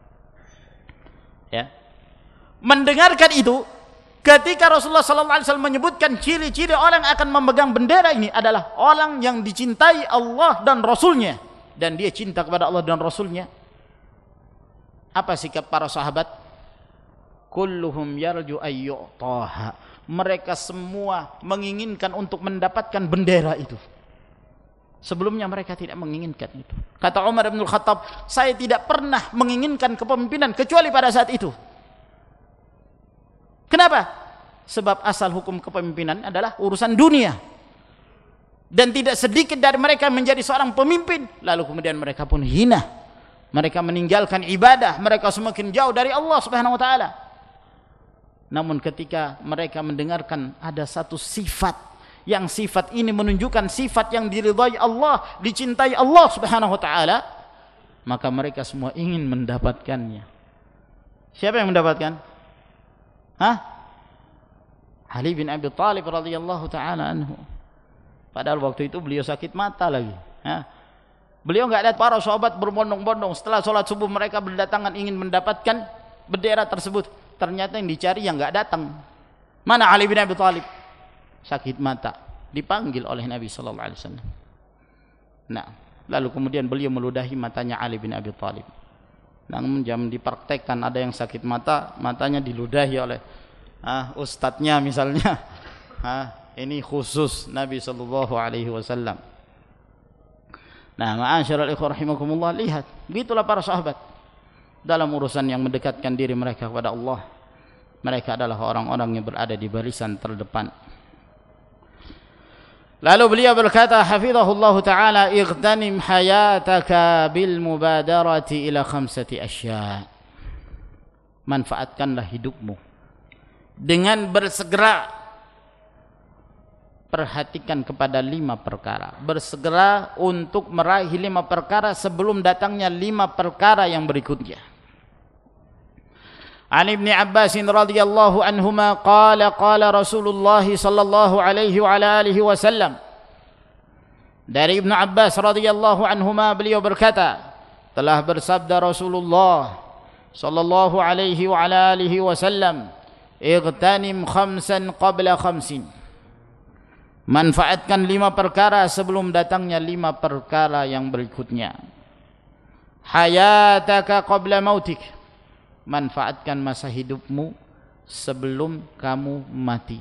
Ya. Mendengarkan itu, ketika Rasulullah sallallahu alaihi wasallam menyebutkan ciri-ciri orang yang akan memegang bendera ini adalah orang yang dicintai Allah dan Rasulnya, dan dia cinta kepada Allah dan Rasulnya. Apa sikap para sahabat? Kulluhum yarju ayyu'taha. Mereka semua menginginkan untuk mendapatkan bendera itu. Sebelumnya mereka tidak menginginkan itu. Kata Umar bin Khattab, saya tidak pernah menginginkan kepemimpinan kecuali pada saat itu. Kenapa? Sebab asal hukum kepemimpinan adalah urusan dunia. Dan tidak sedikit dari mereka menjadi seorang pemimpin, lalu kemudian mereka pun hina. Mereka meninggalkan ibadah, mereka semakin jauh dari Allah Subhanahu wa taala. Namun ketika mereka mendengarkan ada satu sifat, yang sifat ini menunjukkan sifat yang diridhai Allah, dicintai Allah Subhanahu wa taala, maka mereka semua ingin mendapatkannya. Siapa yang mendapatkan? Hah? Ali bin Abi Thalib radhiyallahu taala anhu. Padahal waktu itu beliau sakit mata lagi. Hah? Beliau enggak ada, para sahabat berbondong-bondong setelah sholat subuh mereka berdatangan ingin mendapatkan bendera tersebut. Ternyata yang dicari yang enggak datang. Mana Ali bin Abi Thalib? Sakit mata, dipanggil oleh Nabi sallallahu alaihi wasallam. Nah, lalu kemudian beliau meludahi matanya Ali bin Abi Thalib. Namun jam dipraktekkan ada yang sakit mata, matanya diludahi oleh ah, ustadznya misalnya. Ah, ini khusus Nabi sallallahu alaihi wasallam. Nah, ma'asyiral ikhwah rahimakumullah, lihat, begitulah para sahabat dalam urusan yang mendekatkan diri mereka kepada Allah. Mereka adalah orang-orang yang berada di barisan terdepan. Lalu beliau berkata, hafizahullah taala, ightanim hayataka bil mubadarati ila khamsati asya. Manfaatkanlah hidupmu dengan bersegera, perhatikan kepada lima perkara, bersegera untuk meraih lima perkara sebelum datangnya lima perkara yang berikutnya. An Ibnu Abbas radhiyallahu anhuma qala qala Rasulullah sallallahu alaihi wa ala alihi wasallam. Dari Ibnu Abbas radhiyallahu anhuma beliau berkata, telah bersabda Rasulullah sallallahu alaihi wa ala alihi wasallam, ightanim khamsan qabla khamsin. Manfaatkan lima perkara sebelum datangnya lima perkara yang berikutnya. Hayataka qabla mautik. Manfaatkan masa hidupmu sebelum kamu mati.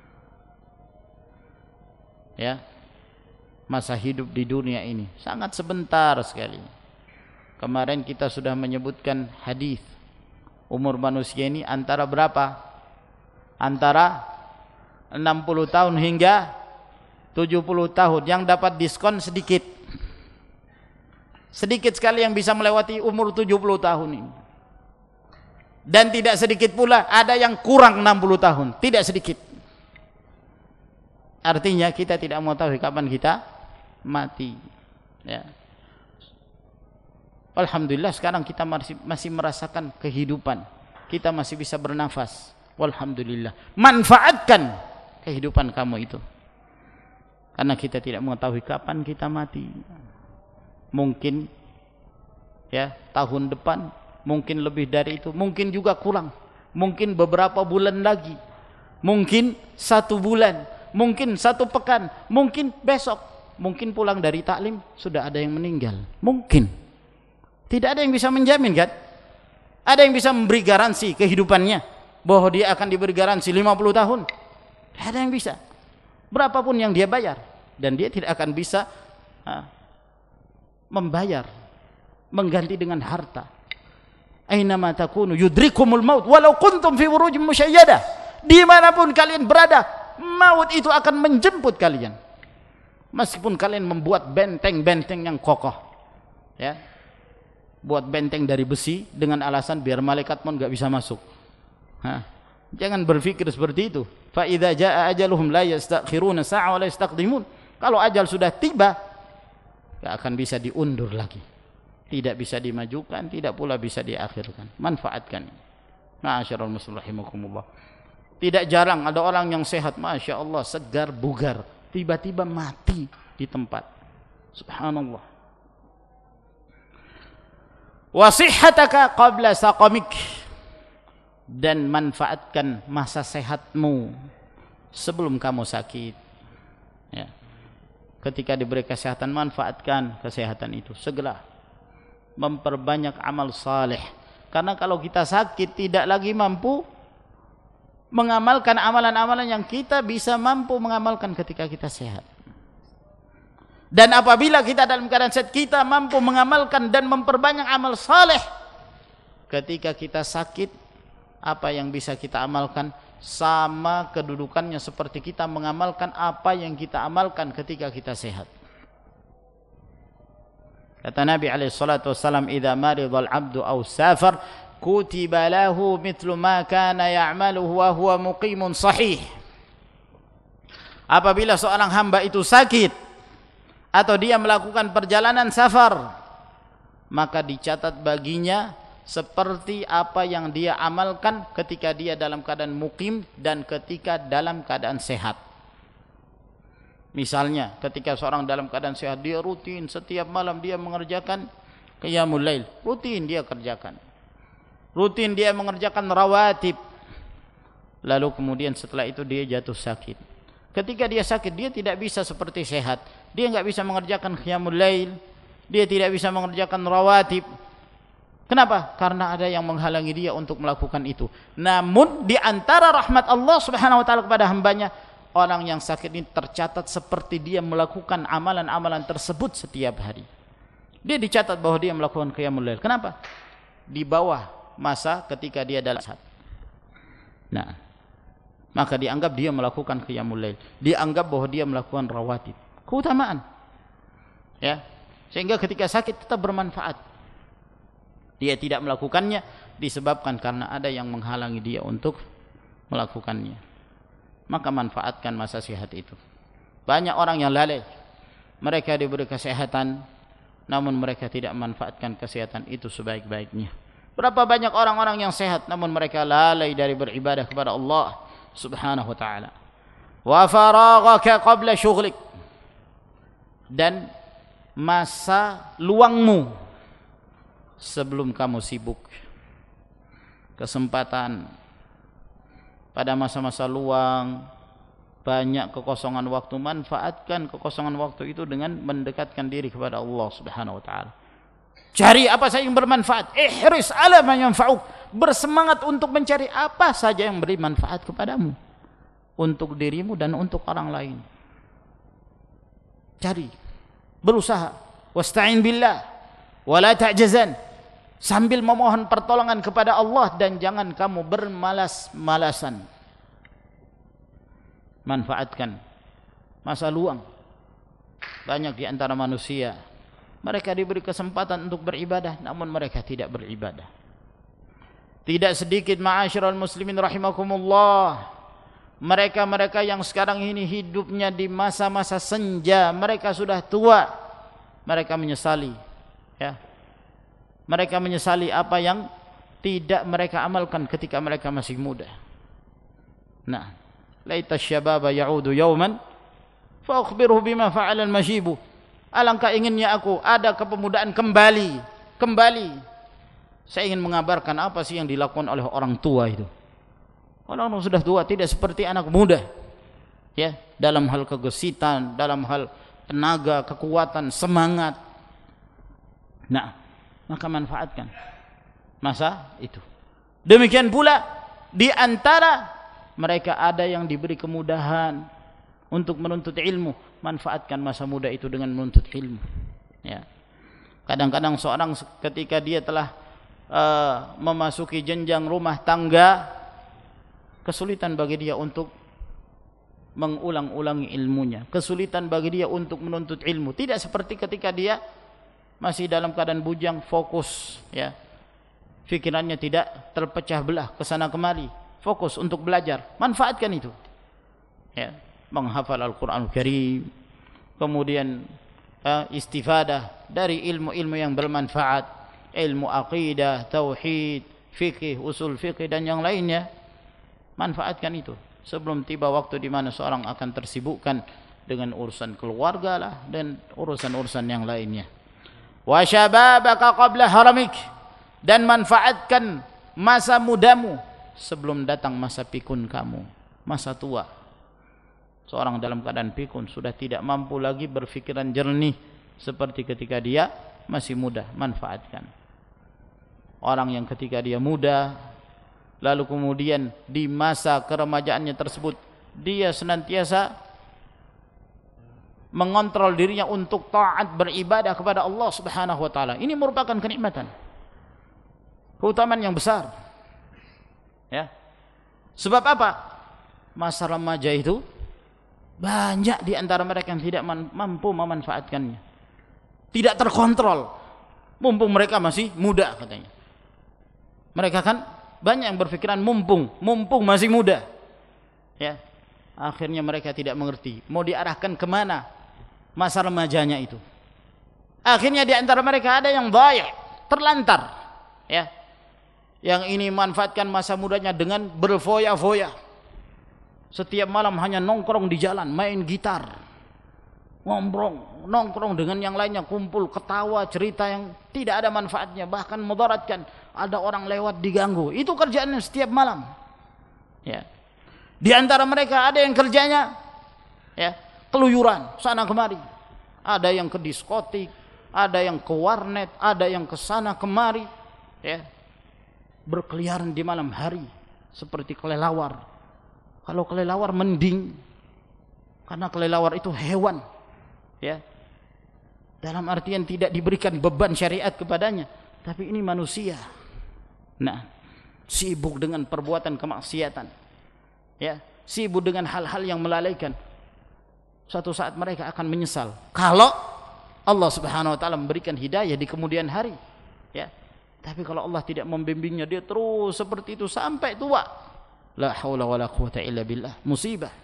Ya. Masa hidup di dunia ini sangat sebentar sekali. Kemarin kita sudah menyebutkan hadis umur manusia ini antara berapa? Antara enam puluh tahun hingga tujuh puluh tahun. Yang dapat diskon sedikit. Sedikit sekali yang bisa melewati umur tujuh puluh tahun ini. Dan tidak sedikit pula ada yang kurang enam puluh tahun. Tidak sedikit. Artinya kita tidak mengetahui kapan kita mati. Ya. Alhamdulillah sekarang kita masih, masih merasakan kehidupan. Kita masih bisa bernafas. Walhamdulillah. Manfaatkan kehidupan kamu itu. Karena kita tidak mengetahui kapan kita mati. Mungkin ya tahun depan, mungkin lebih dari itu, mungkin juga kurang. mungkin beberapa bulan lagi, mungkin satu bulan, mungkin satu pekan, mungkin besok, mungkin pulang dari taklim sudah ada yang meninggal. Mungkin. Tidak ada yang bisa menjamin, kan? Ada yang bisa memberi garansi kehidupannya bahwa dia akan diberi garansi lima puluh tahun. Tidak ada yang bisa. Berapapun yang dia bayar, dan dia tidak akan bisa ha, membayar, mengganti dengan harta. Ainama takunu yudrikumul maut walau kuntum fi burujin musyayyadah. Dimanapun kalian berada, maut itu akan menjemput kalian. Meskipun kalian membuat benteng-benteng yang kokoh, ya, buat benteng dari besi dengan alasan biar malaikat pun nggak bisa masuk. Hah. Jangan berpikir seperti itu. Fa idza jaa ajaluhum la yastakhiruna sa'a wa la yastaqdimun. Kalau ajal sudah tiba, nggak akan bisa diundur lagi. Tidak bisa dimajukan, tidak pula bisa diakhirkan. Manfaatkan. Ma'asyiral muslimin rahimakumullah. Tidak jarang ada orang yang sehat, masya Allah, segar bugar, tiba-tiba mati di tempat. Subhanallah. Wasihhataka qabla saqamik, dan manfaatkan masa sehatmu sebelum kamu sakit. Ya. Ketika diberi kesehatan, manfaatkan kesehatan itu segera. Memperbanyak amal saleh, karena kalau kita sakit tidak lagi mampu mengamalkan amalan-amalan yang kita bisa mampu mengamalkan ketika kita sehat. Dan apabila kita dalam keadaan sehat, kita mampu mengamalkan dan memperbanyak amal saleh. Ketika kita sakit, apa yang bisa kita amalkan sama kedudukannya seperti kita mengamalkan apa yang kita amalkan ketika kita sehat. Kata Nabi alaihi salatu wassalam, "Idza maridal 'abdu aw safar, kutiba lahu mithlu ma kana ya'maluhu wa huwa muqimun sahih." Apabila seorang hamba itu sakit atau dia melakukan perjalanan safar, maka dicatat baginya seperti apa yang dia amalkan ketika dia dalam keadaan mukim dan ketika dalam keadaan sehat. Misalnya ketika seorang dalam keadaan sehat, dia rutin setiap malam dia mengerjakan qiyamul lail, rutin dia kerjakan, rutin dia mengerjakan rawatib. Lalu kemudian setelah itu dia jatuh sakit. Ketika dia sakit, dia tidak bisa seperti sehat, dia nggak bisa mengerjakan qiyamul lail, dia tidak bisa mengerjakan rawatib. Kenapa? Karena ada yang menghalangi dia untuk melakukan itu. Namun di antara rahmat Allah Subhanahu wa taala kepada hambanya, orang yang sakit ini tercatat seperti dia melakukan amalan-amalan tersebut setiap hari. Dia dicatat bahwa dia melakukan qiyamul lail. Kenapa? Di bawah masa ketika dia dalam sehat. Nah, maka dianggap dia melakukan qiyamul lail, dianggap bahwa dia melakukan rawatib. Keutamaan. Ya. Sehingga ketika sakit tetap bermanfaat. Dia tidak melakukannya disebabkan karena ada yang menghalangi dia untuk melakukannya. Maka manfaatkan masa sehat itu. Banyak orang yang lalai, mereka diberi kesehatan, namun mereka tidak manfaatkan kesehatan itu sebaik-baiknya. Berapa banyak orang-orang yang sehat, namun mereka lalai dari beribadah kepada Allah Subhanahu wa taala. Wa faraghaka qabla syughlik, dan masa luangmu sebelum kamu sibuk. Kesempatan pada masa-masa luang, banyak kekosongan waktu, manfaatkan kekosongan waktu itu dengan mendekatkan diri kepada Allah Subhanahu wa taala. Cari apa saja yang bermanfaat. Ihris ala ma yanfa'uk. Bersemangat untuk mencari apa saja yang beri manfaat kepadamu, untuk dirimu dan untuk orang lain. Cari, berusaha. Wasta'in billah wa la ta'jazan. Sambil memohon pertolongan kepada Allah, dan jangan kamu bermalas-malasan. Manfaatkan masa luang. Banyak di antara manusia, mereka diberi kesempatan untuk beribadah, namun mereka tidak beribadah. Tidak sedikit ma'asyiral muslimin rahimakumullah, mereka-mereka yang sekarang ini hidupnya di masa-masa senja, mereka sudah tua, mereka menyesali, ya. Mereka menyesali apa yang tidak mereka amalkan ketika mereka masih muda. Nah, laita syababa ya'udu yawman fa akhbirhu bima fa'ala al-mashibu. Alangkah inginnya aku ada kepemudaan kembali, kembali. Saya ingin mengabarkan apa sih yang dilakukan oleh orang tua itu. Orang sudah tua tidak seperti anak muda. Ya, dalam hal kegesitan, dalam hal tenaga, kekuatan, semangat. Nah, maka manfaatkan masa itu. Demikian pula di antara mereka ada yang diberi kemudahan untuk menuntut ilmu, manfaatkan masa muda itu dengan menuntut ilmu. Ya. Kadang-kadang seorang ketika dia telah uh, memasuki jenjang rumah tangga, kesulitan bagi dia untuk mengulang-ulangi ilmunya, kesulitan bagi dia untuk menuntut ilmu. Tidak seperti ketika dia masih dalam keadaan bujang, fokus, ya, pikirannya tidak terpecah belah ke sana kemari, fokus untuk belajar. Manfaatkan itu, ya, menghafal Al-Quran Al-Karim, kemudian uh, istifadah dari ilmu-ilmu yang bermanfaat, ilmu aqidah, tauhid, fikih, usul fikih dan yang lainnya. Manfaatkan itu sebelum tiba waktu di mana seorang akan tersibukkan dengan urusan keluarga lah dan urusan-urusan yang lainnya. Wa syababaka qabla haramik, dan manfaatkan masa mudamu sebelum datang masa pikun kamu, masa tua. Seorang dalam keadaan pikun sudah tidak mampu lagi berfikiran jernih seperti ketika dia masih muda. Manfaatkan. Orang yang ketika dia muda lalu kemudian di masa keremajaannya tersebut dia senantiasa mengontrol dirinya untuk taat beribadah kepada Allah Subhanahu wa taala. Ini merupakan kenikmatan, keutamaan yang besar. Ya. Sebab apa? Masa remaja itu banyak di antara mereka yang tidak mampu memanfaatkannya. Tidak terkontrol. Mumpung mereka masih muda katanya. Mereka kan banyak yang berpikiran mumpung, mumpung masih muda. Ya. Akhirnya mereka tidak mengerti mau diarahkan kemana masa remajanya itu. Akhirnya di antara mereka ada yang dha'i', terlantar. Ya. Yang ini manfaatkan masa mudanya dengan berfoya-foya. Setiap malam hanya nongkrong di jalan, main gitar, ngombrong, nongkrong dengan yang lainnya, kumpul, ketawa, cerita yang tidak ada manfaatnya, bahkan mudaratkan. Ada orang lewat diganggu. Itu kerjaannya setiap malam. Ya. Di antara mereka ada yang kerjanya, ya, keluyuran sana kemari. Ada yang ke diskotik, ada yang ke warnet, ada yang ke sana kemari, ya. Berkeliaran di malam hari seperti kelelawar. Kalau kelelawar mending, karena kelelawar itu hewan, ya. Dalam artian tidak diberikan beban syariat kepadanya, tapi ini manusia. Nah, sibuk dengan perbuatan kemaksiatan, ya, sibuk dengan hal-hal yang melalaikan. Suatu saat mereka akan menyesal kalau Allah Subhanahu wa taala memberikan hidayah di kemudian hari, ya. Tapi kalau Allah tidak membimbingnya, dia terus seperti itu sampai tua. La haula wala quwata illa billah. Musibah.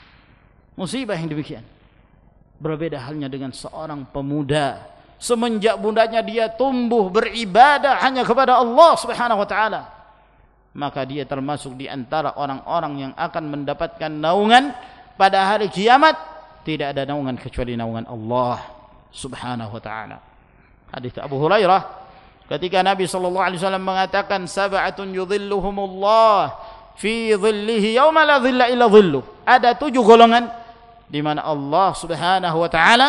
Musibah yang demikian. Berbeda halnya dengan seorang pemuda. Semenjak bundanya dia tumbuh beribadah hanya kepada Allah Subhanahu wa taala, maka dia termasuk di antara orang-orang yang akan mendapatkan naungan pada hari kiamat. Tidak ada naungan kecuali naungan Allah Subhanahu wa taala. Hadis Abu Hurairah ketika Nabi sallallahu alaihi wasallam mengatakan sab'atun yudhilluhumullah fi dhillihi yauma la dhilla illa dhilluh. Ada tujuh golongan di mana Allah Subhanahu wa taala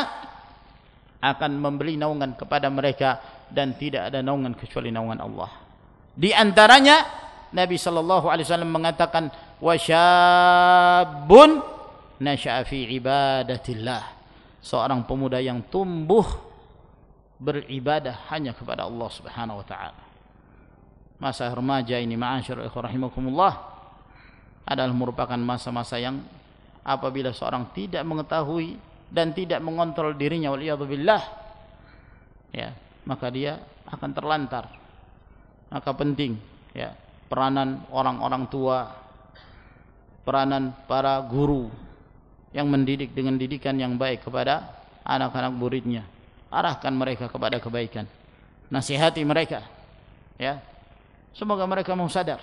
akan memberi naungan kepada mereka dan tidak ada naungan kecuali naungan Allah. Di antaranya Nabi sallallahu alaihi wasallam mengatakan wasyabun nasya'a fi ibadatillah, seorang pemuda yang tumbuh beribadah hanya kepada Allah Subhanahu wa taala. Masa remaja ini ma'asyiral ikhwah rahimakumullah adalah merupakan masa-masa yang apabila seorang tidak mengetahui dan tidak mengontrol dirinya waliyadzubillah, ya, maka dia akan terlantar. Maka penting, ya, peranan orang-orang tua, peranan para guru yang mendidik dengan didikan yang baik kepada anak-anak muridnya. Arahkan mereka kepada kebaikan, nasihati mereka, ya, semoga mereka mau sadar.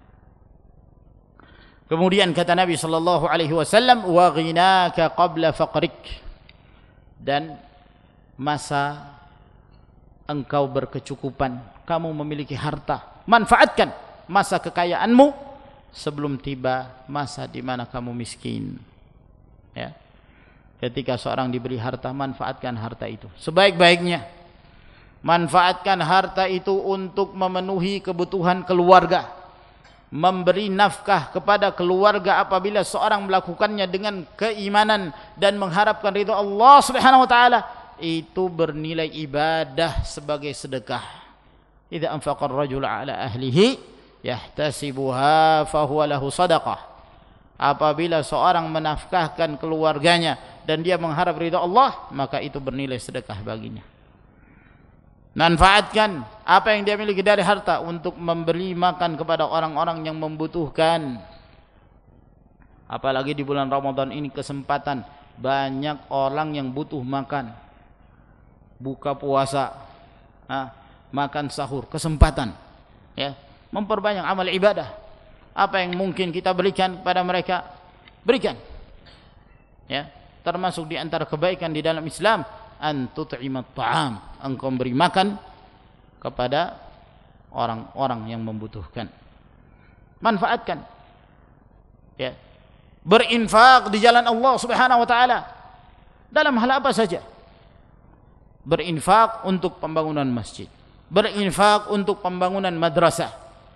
Kemudian kata Nabi sallallahu alaihi wasallam, wa ghinaka qabla faqrik, dan masa engkau berkecukupan, kamu memiliki harta, manfaatkan masa kekayaanmu sebelum tiba masa di mana kamu miskin. Ya. Ketika seorang diberi harta, manfaatkan harta itu sebaik-baiknya. Manfaatkan harta itu untuk memenuhi kebutuhan keluarga, memberi nafkah kepada keluarga apabila seorang melakukannya dengan keimanan dan mengharapkan ridha Allah Subhanahu wa taala, itu bernilai ibadah sebagai sedekah. Idza anfaqa ar-rajulu ala ahlihi yahtasibuha fahuwa lahu sadaqah. Apabila seorang menafkahkan keluarganya dan dia mengharap ridha Allah, maka itu bernilai sedekah baginya. Manfaatkan apa yang dia miliki dari harta untuk memberi makan kepada orang-orang yang membutuhkan. Apalagi di bulan Ramadan ini kesempatan, banyak orang yang butuh makan. Buka puasa, ha, makan sahur, kesempatan, ya, memperbanyak amal ibadah. Apa yang mungkin kita berikan kepada mereka, berikan. Ya, termasuk di antara kebaikan di dalam Islam, an tut'imat ta'am, engkau beri makan kepada orang-orang yang membutuhkan. Manfaatkan. Ya. Berinfak di jalan Allah Subhanahu wa taala dalam hal apa saja. Berinfak untuk pembangunan masjid, berinfak untuk pembangunan madrasah,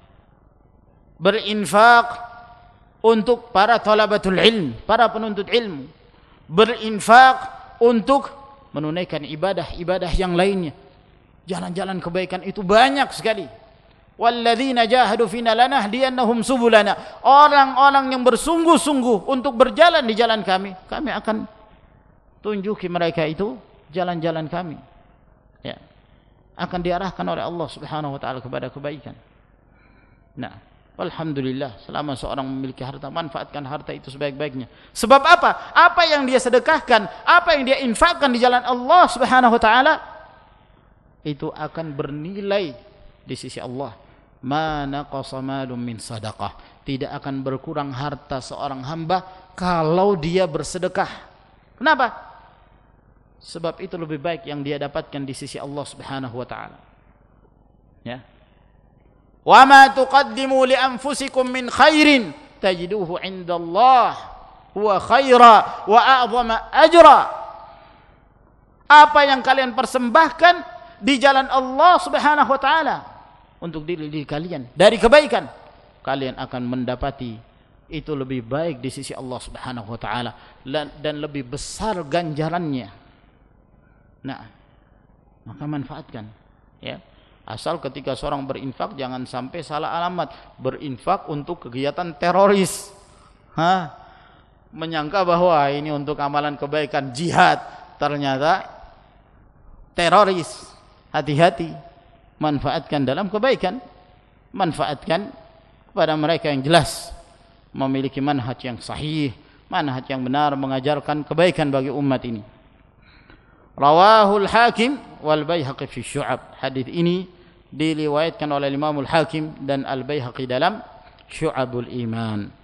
berinfak untuk para talabatul ilm, para penuntut ilmu, berinfak untuk menunaikan ibadah-ibadah yang lainnya. Jalan-jalan kebaikan itu banyak sekali. Walladzina jahadu fina lanahdiyannahum subulana. Orang-orang yang bersungguh-sungguh untuk berjalan di jalan kami, kami akan tunjuki mereka itu jalan-jalan kami. Ya. Akan diarahkan oleh Allah Subhanahu wa taala kepada kebaikan. Nah, alhamdulillah, selama seorang memiliki harta, manfaatkan harta itu sebaik-baiknya. Sebab apa? Apa yang dia sedekahkan, apa yang dia infakkan di jalan Allah Subhanahu wa taala, itu akan bernilai di sisi Allah. Ma naqasa malum min sadaqah. Tidak akan berkurang harta seorang hamba kalau dia bersedekah. Kenapa? Sebab itu lebih baik yang dia dapatkan di sisi Allah Subhanahu wa taala. Ya. Wa ma tuqaddimu li anfusikum min khairin tajiduhu 'indallah huwa khaira wa a'zama ajra. Apa yang kalian persembahkan di jalan Allah Subhanahu wa taala untuk diri, diri kalian dari kebaikan, kalian akan mendapati itu lebih baik di sisi Allah Subhanahu wa taala dan lebih besar ganjarannya. Nah, maka manfaatkan, ya. Asal ketika seorang berinfak jangan sampai salah alamat, berinfak untuk kegiatan teroris. Hah? Menyangka bahwa ini untuk amalan kebaikan jihad, ternyata teroris. Hati-hati, manfaatkan dalam kebaikan. Manfaatkan kepada mereka yang jelas memiliki manhaj yang sahih, manhaj yang benar, mengajarkan kebaikan bagi umat ini. Rawahul Hakim wal Baihaqi fi Syu'ab. Hadis ini diriwayatkan oleh Imam Al-Hakim dan Al-Baihaqi dalam Syu'abul Iman.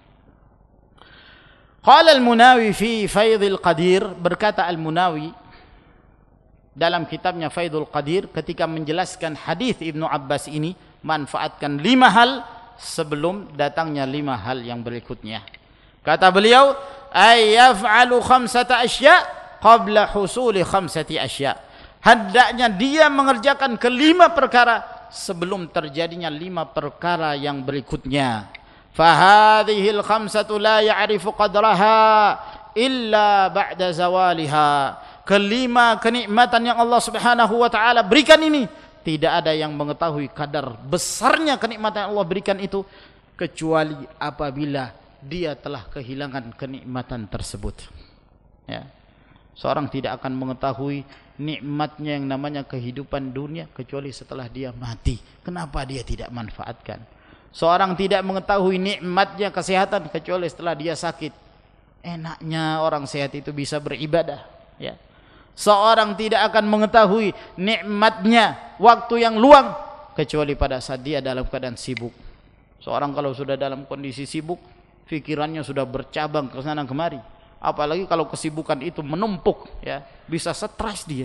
Qala Al-Munawi fi Faidhul Qadir, berkata Al-Munawi dalam kitabnya Faidhul Qadir ketika menjelaskan hadis Ibnu Abbas ini, manfaatkan lima hal sebelum datangnya lima hal yang berikutnya. Kata beliau, ay yaf'alu khamsata asya' qabla husuli khamsati asya. Hendaknya dia mengerjakan kelima perkara sebelum terjadinya lima perkara yang berikutnya. Fahadhil khamsatu la ya'rifu qadraha illa ba'da zawaliha. Kelima kenikmatan yang Allah Subhanahu wa taala berikan ini, tidak ada yang mengetahui kadar besarnya kenikmatan yang Allah berikan itu kecuali apabila dia telah kehilangan kenikmatan tersebut. Ya. Seorang tidak akan mengetahui nikmatnya yang namanya kehidupan dunia kecuali setelah dia mati. Kenapa dia tidak manfaatkan? Seorang tidak mengetahui nikmatnya kesehatan kecuali setelah dia sakit. Enaknya orang sehat itu bisa beribadah, ya. Seorang tidak akan mengetahui nikmatnya waktu yang luang kecuali pada saat dia dalam keadaan sibuk. Seorang kalau sudah dalam kondisi sibuk, pikirannya sudah bercabang ke sana kemari. Apalagi kalau kesibukan itu menumpuk, ya, bisa stres dia.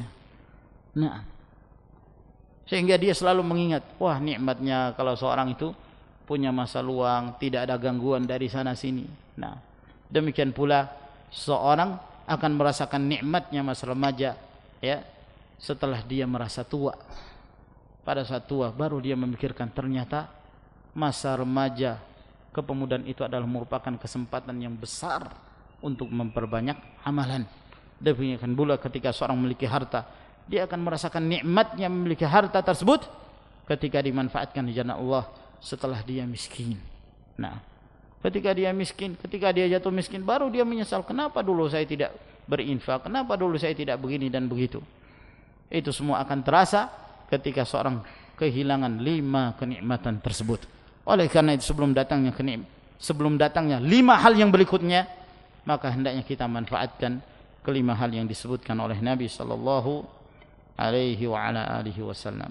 Nah, sehingga dia selalu mengingat, wah nikmatnya kalau seorang itu punya masa luang, tidak ada gangguan dari sana sini. Nah, demikian pula seorang akan merasakan nikmatnya masa remaja, ya, setelah dia merasa tua. Pada saat tua baru dia memikirkan ternyata masa remaja, kepemudaan itu adalah merupakan kesempatan yang besar untuk memperbanyak amalan. Demikian pula ketika seorang memiliki harta, dia akan merasakan nikmatnya memiliki harta tersebut ketika dimanfaatkan di jalan Allah setelah dia miskin. Nah, ketika dia miskin, ketika dia jatuh miskin, baru dia menyesal, kenapa dulu saya tidak berinfak, kenapa dulu saya tidak begini dan begitu. Itu semua akan terasa ketika seorang kehilangan lima kenikmatan tersebut. Oleh karena itu sebelum datangnya kenikmatan, sebelum datangnya lima hal yang berikutnya, maka hendaknya kita manfaatkan kelima hal yang disebutkan oleh Nabi sallallahu alaihi wa ala alihi wasallam.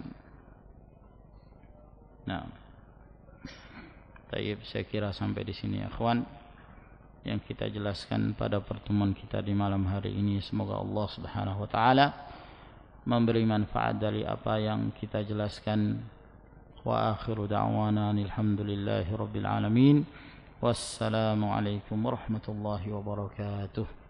Nah, baik, saya kira sampai di sini ya ikhwan yang kita jelaskan pada pertemuan kita di malam hari ini. Semoga Allah Subhanahu wa taala memberi manfaat dari apa yang kita jelaskan. Wa akhiru da'wana alhamdulillahi rabbil alamin. Wassalamu alaikum warahmatullahi wabarakatuh.